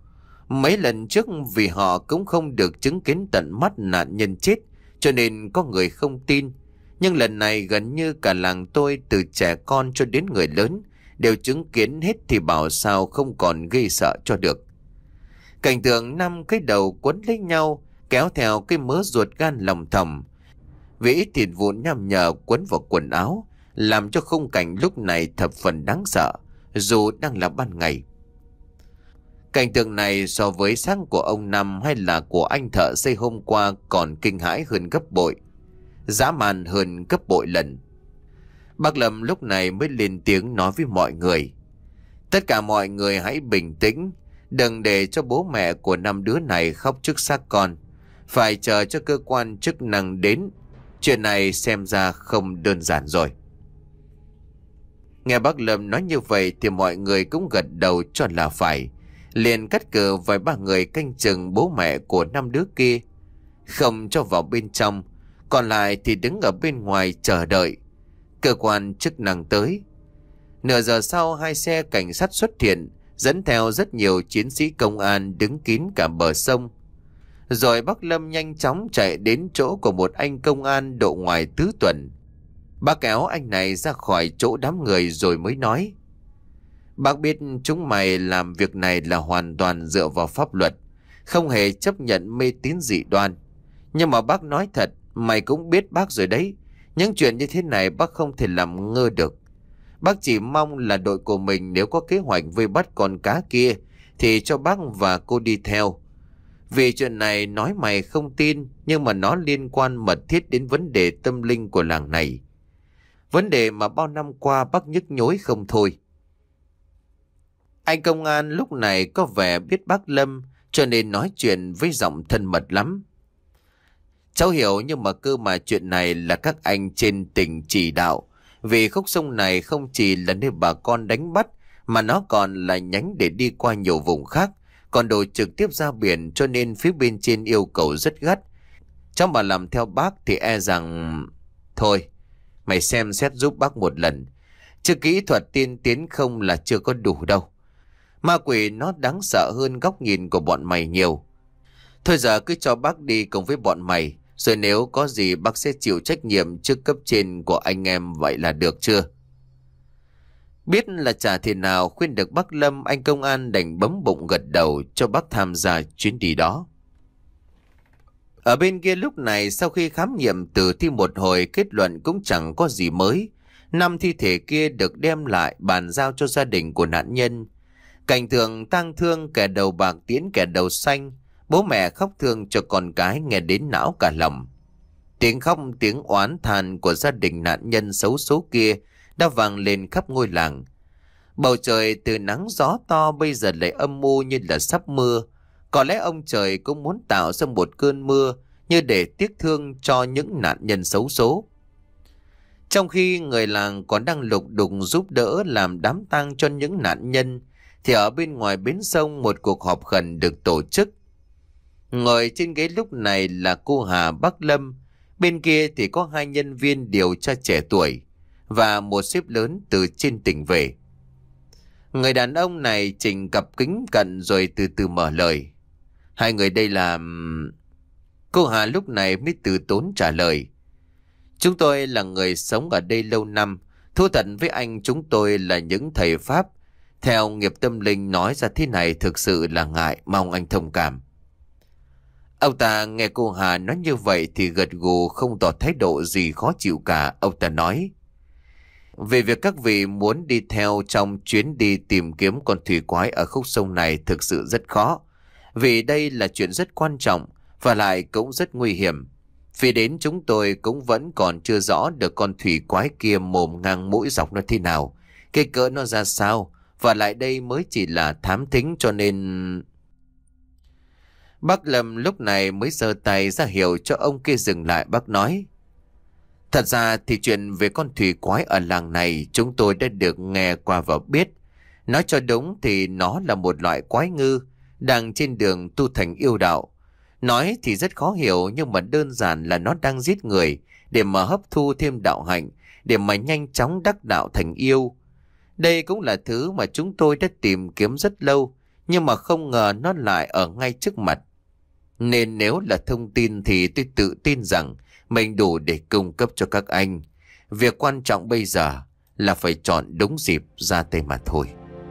Mấy lần trước vì họ cũng không được chứng kiến tận mắt nạn nhân chết cho nên có người không tin. Nhưng lần này gần như cả làng tôi từ trẻ con cho đến người lớn đều chứng kiến hết thì bảo sao không còn ghê sợ cho được. Cảnh tượng năm cái đầu quấn lấy nhau kéo theo cái mớ ruột gan lòng thòng. Vì ít thịt vụn nham nhở quấn vào quần áo làm cho khung cảnh lúc này thập phần đáng sợ dù đang là ban ngày. Cảnh tượng này so với sáng của ông Năm hay là của anh thợ xây hôm qua còn kinh hãi hơn gấp bội, dã man hơn gấp bội lần. Bác Lâm lúc này mới lên tiếng nói với mọi người: tất cả mọi người hãy bình tĩnh, đừng để cho bố mẹ của năm đứa này khóc trước xác con, phải chờ cho cơ quan chức năng đến. Chuyện này xem ra không đơn giản rồi. Nghe bác Lâm nói như vậy thì mọi người cũng gật đầu cho là phải, liền cắt cử vài ba người canh chừng bố mẹ của năm đứa kia, không cho vào bên trong, còn lại thì đứng ở bên ngoài chờ đợi cơ quan chức năng tới. Nửa giờ sau, hai xe cảnh sát xuất hiện, dẫn theo rất nhiều chiến sĩ công an đứng kín cả bờ sông. Rồi bác Lâm nhanh chóng chạy đến chỗ của một anh công an độ ngoài tứ tuần. Bác kéo anh này ra khỏi chỗ đám người rồi mới nói: bác biết chúng mày làm việc này là hoàn toàn dựa vào pháp luật, không hề chấp nhận mê tín dị đoan. Nhưng mà bác nói thật, mày cũng biết bác rồi đấy, những chuyện như thế này bác không thể làm ngơ được. Bác chỉ mong là đội của mình nếu có kế hoạch vây bắt con cá kia thì cho bác và cô đi theo. Vì chuyện này nói mày không tin, nhưng mà nó liên quan mật thiết đến vấn đề tâm linh của làng này. Vấn đề mà bao năm qua bác nhức nhối không thôi. Anh công an lúc này có vẻ biết bác Lâm cho nên nói chuyện với giọng thân mật lắm. Cháu hiểu, nhưng mà cơ mà chuyện này là các anh trên tỉnh chỉ đạo. Vì khúc sông này không chỉ là nơi bà con đánh bắt, mà nó còn là nhánh để đi qua nhiều vùng khác, còn đổ trực tiếp ra biển, cho nên phía bên trên yêu cầu rất gắt. Cháu mà làm theo bác thì e rằng... Thôi, mày xem xét giúp bác một lần. Chứ kỹ thuật tiên tiến không là chưa có đủ đâu. Ma quỷ nó đáng sợ hơn góc nhìn của bọn mày nhiều. Thôi giờ cứ cho bác đi cùng với bọn mày, rồi nếu có gì bác sẽ chịu trách nhiệm trước cấp trên của anh em, vậy là được chưa? Biết là chả thể nào khuyên được bác Lâm, anh công an đành bấm bụng gật đầu cho bác tham gia chuyến đi đó. Ở bên kia lúc này, sau khi khám nghiệm tử thi một hồi, kết luận cũng chẳng có gì mới. Năm thi thể kia được đem lại bàn giao cho gia đình của nạn nhân. Cảnh tượng tang thương, kẻ đầu bạc tiễn kẻ đầu xanh. Bố mẹ khóc thương cho con cái nghe đến não cả lòng. Tiếng khóc tiếng oán than của gia đình nạn nhân xấu số kia đã vang lên khắp ngôi làng. Bầu trời từ nắng gió to bây giờ lại âm u như là sắp mưa. Có lẽ ông trời cũng muốn tạo ra một cơn mưa như để tiếc thương cho những nạn nhân xấu số. Trong khi người làng còn đang lục đục giúp đỡ làm đám tang cho những nạn nhân, thì ở bên ngoài bến sông một cuộc họp khẩn được tổ chức. Ngồi trên ghế lúc này là cô Hà, bác Lâm. Bên kia thì có hai nhân viên điều tra trẻ tuổi và một sếp lớn từ trên tỉnh về. Người đàn ông này chỉnh cặp kính cận rồi từ từ mở lời. Hai người đây là... Cô Hà lúc này mới từ tốn trả lời. Chúng tôi là người sống ở đây lâu năm. Thú thật với anh, chúng tôi là những thầy Pháp. Theo nghiệp tâm linh nói ra thế này thực sự là ngại, mong anh thông cảm. Ông ta nghe cô Hà nói như vậy thì gật gù không tỏ thái độ gì khó chịu cả. Ông ta nói, về việc các vị muốn đi theo trong chuyến đi tìm kiếm con thủy quái ở khúc sông này thực sự rất khó. Vì đây là chuyện rất quan trọng và lại cũng rất nguy hiểm. Vì đến chúng tôi cũng vẫn còn chưa rõ được con thủy quái kia mồm ngang mũi dọc nó thế nào, cái cỡ nó ra sao, và lại đây mới chỉ là thám thính cho nên... Bác Lâm lúc này mới giơ tay ra hiệu cho ông kia dừng lại. Bác nói, thật ra thì chuyện về con thủy quái ở làng này chúng tôi đã được nghe qua và biết. Nói cho đúng thì nó là một loại quái ngư đang trên đường tu thành yêu đạo. Nói thì rất khó hiểu nhưng mà đơn giản là nó đang giết người để mà hấp thu thêm đạo hạnh, để mà nhanh chóng đắc đạo thành yêu. Đây cũng là thứ mà chúng tôi đã tìm kiếm rất lâu, nhưng mà không ngờ nó lại ở ngay trước mặt. Nên nếu là thông tin thì tôi tự tin rằng mình đủ để cung cấp cho các anh. Việc quan trọng bây giờ là phải chọn đúng dịp ra tay mà thôi.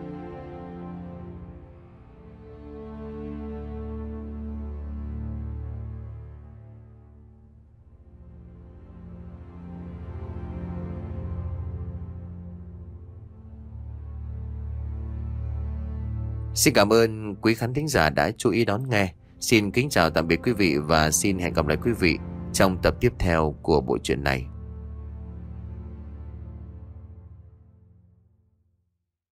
Xin cảm ơn quý khán thính giả đã chú ý đón nghe. Xin kính chào tạm biệt quý vị và xin hẹn gặp lại quý vị trong tập tiếp theo của bộ truyện này.